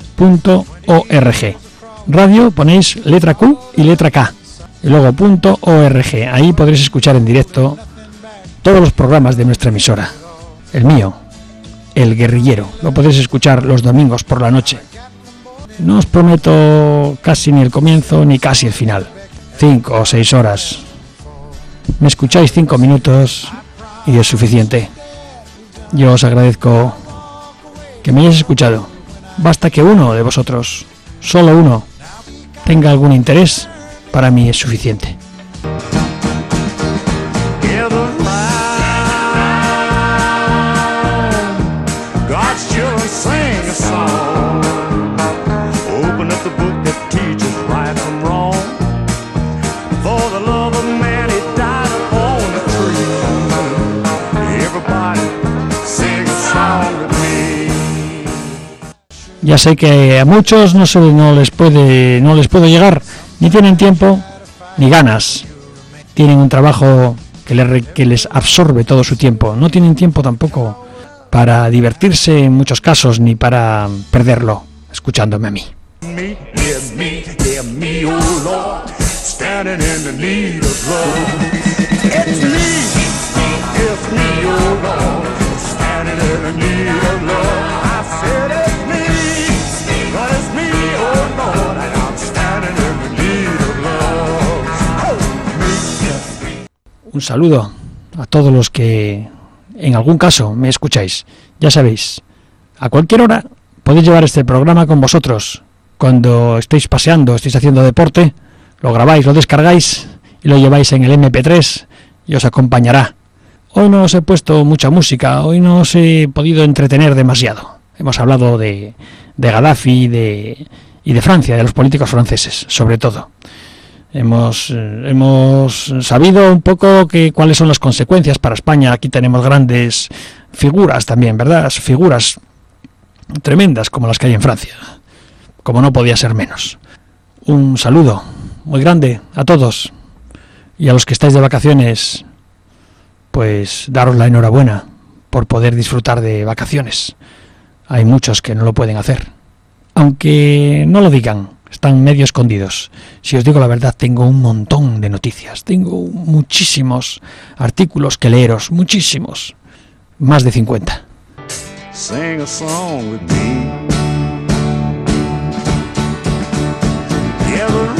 Radio, ponéis letra Q y letra K, y luego .org. Ahí podréis escuchar en directo todos los programas de nuestra emisora. El mío, El Guerrillero, lo podéis escuchar los domingos por la noche. No os prometo casi ni el comienzo ni casi el final. 5 o 6 horas. Me escucháis 5 minutos y es suficiente. Yo os agradezco que me hayáis escuchado. Basta que uno de vosotros, solo uno, tenga algún interés, para mí es suficiente. Ya sé que a muchos no les puedo llegar, ni tienen tiempo ni ganas. Tienen un trabajo que les absorbe todo su tiempo. No tienen tiempo tampoco para divertirse en muchos casos, ni para perderlo escuchándome a mí. Un saludo a todos los que en algún caso me escucháis. Ya sabéis, a cualquier hora podéis llevar este programa con vosotros. Cuando estéis paseando, estéis haciendo deporte, lo grabáis, lo descargáis y lo lleváis en el MP3 y os acompañará. Hoy no os he puesto mucha música, hoy no os he podido entretener demasiado. Hemos hablado de Gaddafi y de Francia, de los políticos franceses, sobre todo. Hemos sabido un poco cuáles son las consecuencias para España. Aquí tenemos grandes figuras también, ¿verdad? Figuras tremendas como las que hay en Francia, como no podía ser menos. Un saludo muy grande a todos, y a los que estáis de vacaciones, pues daros la enhorabuena por poder disfrutar de vacaciones. Hay muchos que no lo pueden hacer, aunque no lo digan. Están medio escondidos. Si os digo la verdad, tengo un montón de noticias. Tengo muchísimos artículos que leeros. Muchísimos. Más de 50. Sing a song with me. Gather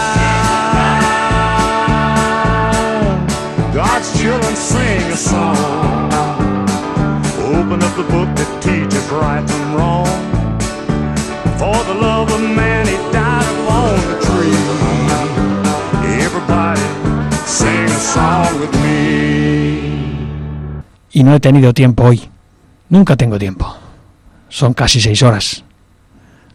round. God's children sing a song. Open up the book that teaches right and wrong. For the love of man, he died upon the tree. Everybody sing a song with me. Y no he tenido tiempo hoy. Nunca tengo tiempo. Son casi 6 horas.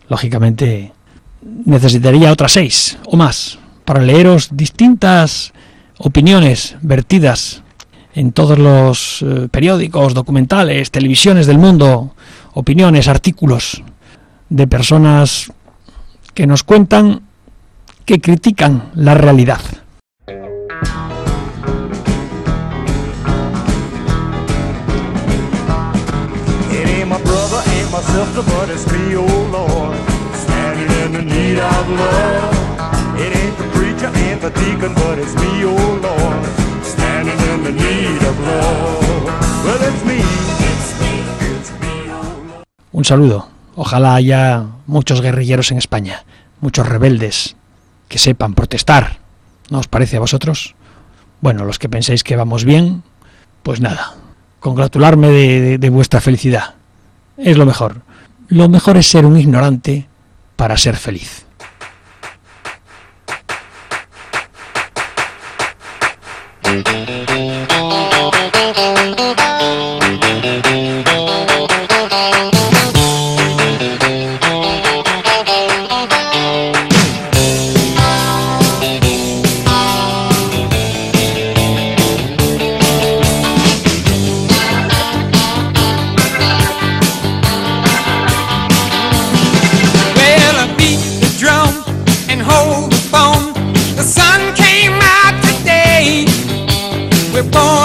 Lógicamente, necesitaría otras 6 o más para leeros distintas opiniones vertidas en todos los periódicos, documentales, televisiones del mundo, opiniones, artículos de personas que nos cuentan, que critican la realidad. Un saludo. Ojalá haya muchos guerrilleros en España, muchos rebeldes que sepan protestar. ¿No os parece a vosotros? Bueno, los que penséis que vamos bien, pues nada, congratularme de vuestra felicidad. Es lo mejor. Lo mejor es ser un ignorante para ser feliz. Born